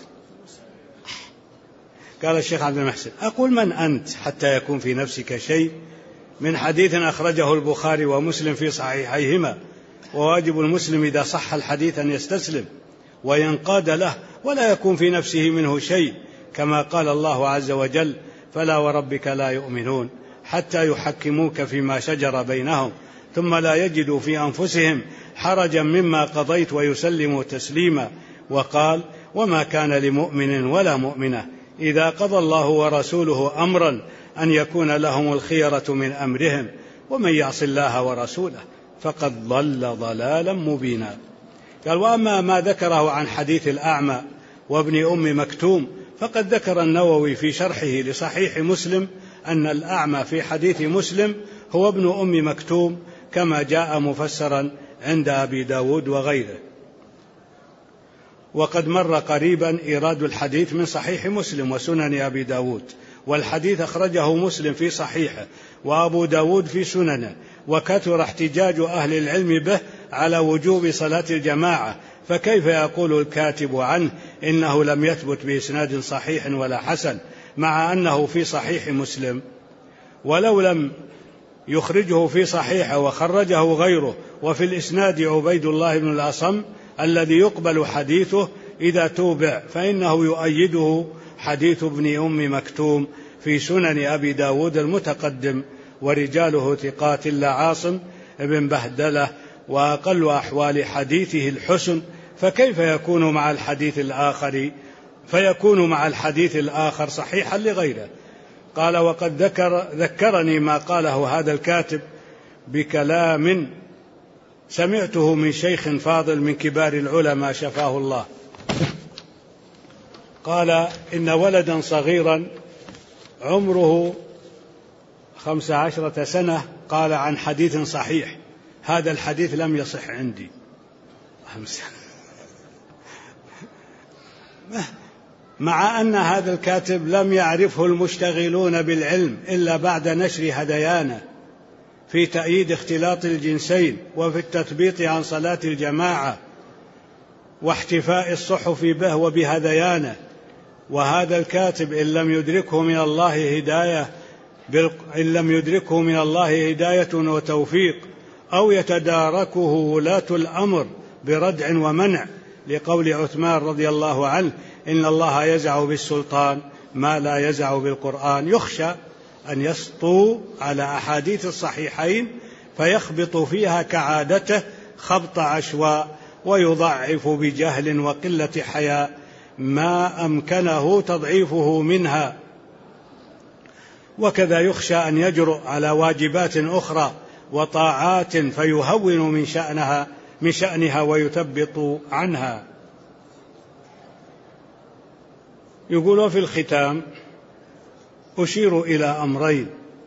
عبد المحسن: أقول من أنت حتى يكون في نفسك شيء من حديث أخرجه البخاري ومسلم في صحيحيهما، وواجب المسلم إذا صح الحديث أن يستسلم وينقاد له ولا يكون في نفسه منه شيء، كما قال الله عز وجل: فلا وربك لا يؤمنون حتى يحكموك فيما شجر بينهم ثم لا يجدوا في أنفسهم حرجا مما قضيت ويسلموا تسليما. وقال: وما كان لمؤمن ولا مؤمنة إذا قضى الله ورسوله أمرا أن يكون لهم الخيرة من أمرهم ومن يعص الله ورسوله فقد ضل ضلالا مبينا. قال: وأما ما ذكره عن حديث الأعمى وابن أم مكتوم فقد ذكر النووي في شرحه لصحيح مسلم أن الأعمى في حديث مسلم هو ابن أم مكتوم كما جاء مفسرا عند أبي داود وغيره. وقد مر قريبا إيراد الحديث من صحيح مسلم وسنن أبي داود، والحديث أخرجه مسلم في صحيحه وأبو داود في سننه، وكثر احتجاج أهل العلم به على وجوب صلاة الجماعة، فكيف يقول الكاتب عنه إنه لم يثبت بإسناد صحيح ولا حسن مع أنه في صحيح مسلم؟ ولو لم يخرجه في صحيحه وخرجه غيره وفي الإسناد عبيد الله بن الأصم الذي يقبل حديثه إذا توبع، فإنه يؤيده حديث ابن أم مكتوم في سنن أبي داود المتقدم، ورجاله ثقات إلا عاصم بن بهدلة، وأقل أحوال حديثه الحسن، فكيف يكون مع الحديث الآخر صحيحا لغيره؟ قال: وقد ذكرني ما قاله هذا الكاتب بكلام سمعته من شيخ فاضل من كبار العلماء شفاه الله. قال: إن ولدا صغيرا عمره 15 سنة قال عن حديث صحيح: هذا الحديث لم يصح عندي. مع أن هذا الكاتب لم يعرفه المشتغلون بالعلم إلا بعد نشر هذيانه في تأييد اختلاط الجنسين وفي التثبيط عن صلاة الجماعة واحتفاء الصحف به وبهذيانه. وهذا الكاتب إن لم يدركه من الله هداية وتوفيق أو يتداركه ولاة الأمر بردع ومنع، لقول عثمان رضي الله عنه: إن الله يزع بالسلطان ما لا يزع بالقرآن، يخشى أن يسطو على أحاديث الصحيحين فيخبط فيها كعادته خبط عشواء ويضعف بجهل وقلة حياء ما أمكنه تضعيفه منها، وكذا يخشى أن يجرؤ على واجبات أخرى وطاعات فيهون من شأنها ويثبط عنها. يقول: في الختام أشير إلى أمرين: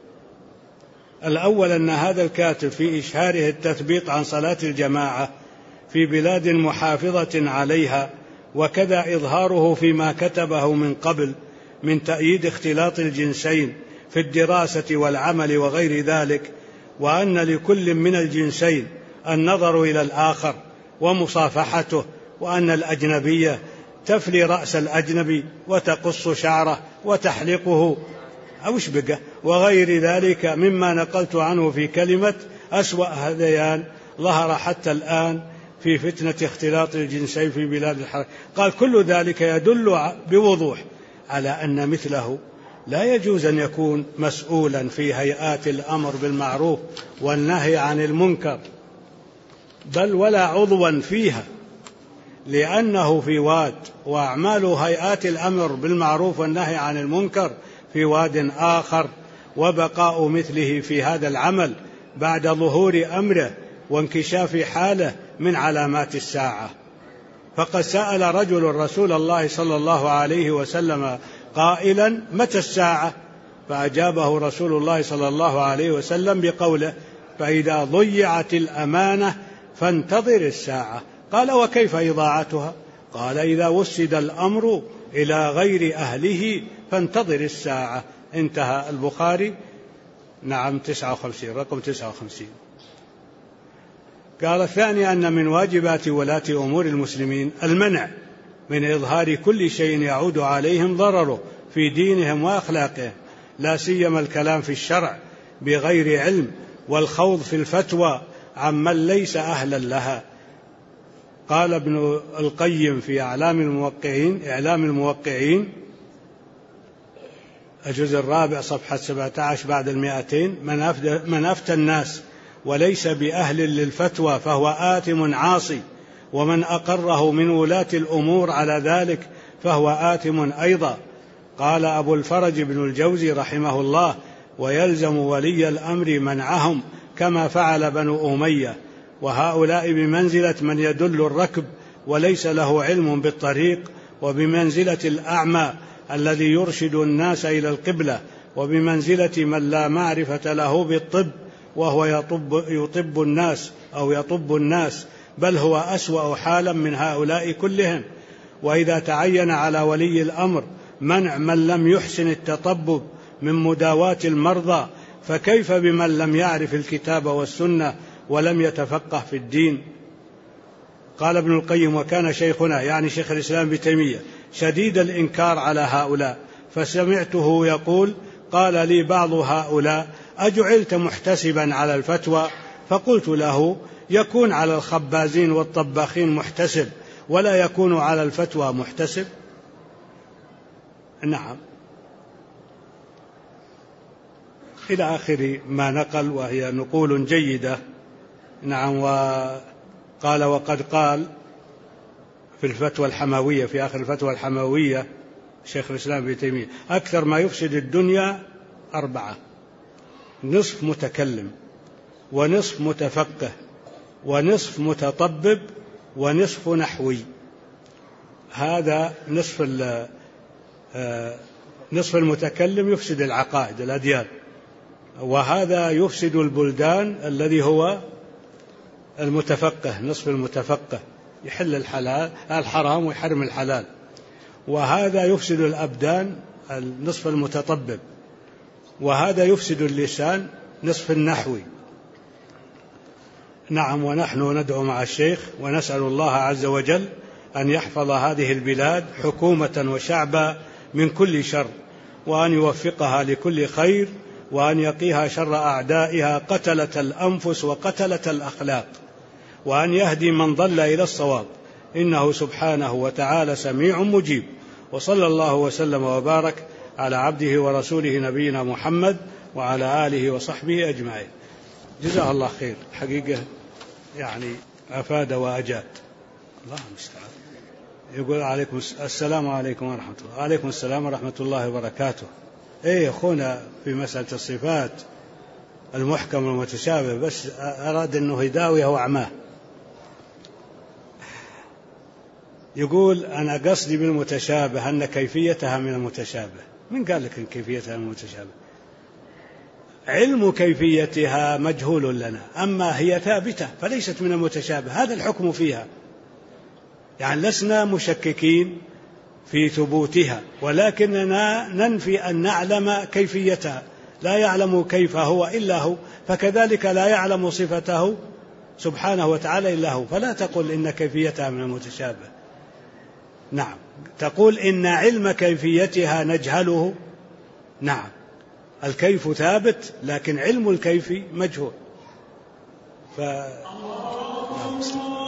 الأول أن هذا الكاتب في إشهاره التثبيط عن صلاة الجماعة في بلاد محافظة عليها، وكذا إظهاره فيما كتبه من قبل من تأييد اختلاط الجنسين في الدراسة والعمل وغير ذلك، وأن لكل من الجنسين النظر إلى الآخر ومصافحته، وأن الأجنبية تفلي رأس الأجنبي وتقص شعره وتحلقه أوش بقى وغير ذلك مما نقلت عنه في كلمة أسوأ هذيان ظهر حتى الآن في فتنة اختلاط الجنسين في بلاد الحرم. قال: كل ذلك يدل بوضوح على أن مثله لا يجوز أن يكون مسؤولا في هيئات الأمر بالمعروف والنهي عن المنكر، بل ولا عضوا فيها، لأنه في واد، وأعمال هيئات الأمر بالمعروف والنهي عن المنكر في واد آخر، وبقاء مثله في هذا العمل بعد ظهور أمره وانكشاف حاله من علامات الساعة. فقد سأل رجل رسول الله صلى الله عليه وسلم قائلا: متى الساعة؟ فأجابه رسول الله صلى الله عليه وسلم بقوله: فإذا ضيعت الأمانة فانتظر الساعة. قال: وكيف إضاعتها؟ قال: إذا وسد الأمر إلى غير أهله فانتظر الساعة. انتهى. البخاري نعم 59 رقم 59. قال: الثاني أن من واجبات ولاة أمور المسلمين المنع من إظهار كل شيء يعود عليهم ضرره في دينهم وأخلاقهم، لا سيما الكلام في الشرع بغير علم والخوض في الفتوى عمن ليس أهلا لها. قال ابن القيم في إعلام الموقعين: الجزء الرابع صفحة 17 بعد 200: من أفتى الناس وليس بأهل للفتوى فهو آثم عاصي، ومن أقره من ولاة الأمور على ذلك فهو آثم أيضا. قال أبو الفرج بن الجوزي رحمه الله: ويلزم ولي الأمر منعهم كما فعل بنو أمية، وهؤلاء بمنزلة من يدل الركب وليس له علم بالطريق، وبمنزلة الأعمى الذي يرشد الناس إلى القبلة، وبمنزلة من لا معرفة له بالطب وهو يطب الناس أو يطب الناس، بل هو أسوأ حالا من هؤلاء كلهم. وإذا تعين على ولي الأمر منع من لم يحسن التطبب من مداواة المرضى، فكيف بمن لم يعرف الكتاب والسنة ولم يتفقه في الدين؟ قال ابن القيم: وكان شيخنا يعني شيخ الإسلام ابن تيمية شديد الإنكار على هؤلاء، فسمعته يقول: قال لي بعض هؤلاء: أجعلت محتسبا على الفتوى؟ فقلت له: يكون على الخبازين والطباخين محتسب ولا يكون على الفتوى محتسب؟ نعم، إلى آخر ما نقل، وهي نقول جيدة. نعم. وقال: وقد قال في الفتوى الحموية، في آخر الفتوى الحموية شيخ الإسلام ابن تيمية: أكثر ما يفسد الدنيا 4، نصف متكلم، ونصف متفقه، ونصف متطبب، ونصف نحوي. هذا نصف المتكلم يفسد العقائد الأديان، وهذا يفسد البلدان الذي هو المتفقه، نصف المتفقه يحل الحرام ويحرم الحلال، وهذا يفسد الأبدان النصف المتطبب، وهذا يفسد اللسان نصف النحوي. نعم. ونحن ندعو مع الشيخ ونسأل الله عز وجل أن يحفظ هذه البلاد حكومة وشعبا من كل شر، وأن يوفقها لكل خير، وأن يقيها شر أعدائها قتلة الأنفس وقتلة الأخلاق، وأن يهدي من ضل إلى الصواب، إنه سبحانه وتعالى سميع مجيب. وصلى الله وسلم وبارك على عبده ورسوله نبينا محمد وعلى آله وصحبه أجمعين. جزاه الله خير، حقيقة يعني أفاد وأجاد. الله المستعان. يقول: عليكم السلام عليكم ورحمة الله. عليكم السلام ورحمة الله وبركاته. أخونا في مسألة الصفات المحكم والمتشابه، بس أراد أنه يداويه وأعماه. يقول: أنا قصدي بالمتشابه أن كيفيتها من المتشابه. من قال لك أن كيفيتها من المتشابه؟ علم كيفيتها مجهول لنا، أما هي ثابتة فليست من المتشابه، هذا الحكم فيها. يعني لسنا مشككين في ثبوتها، ولكننا ننفي أن نعلم كيفيتها، لا يعلم كيف هو إلا هو، فكذلك لا يعلم صفته سبحانه وتعالى إلا هو، فلا تقل إن كيفيتها من المتشابه. نعم، تقول إن علم كيفيتها نجهله. نعم، الكيف ثابت لكن علم الكيف مجهول.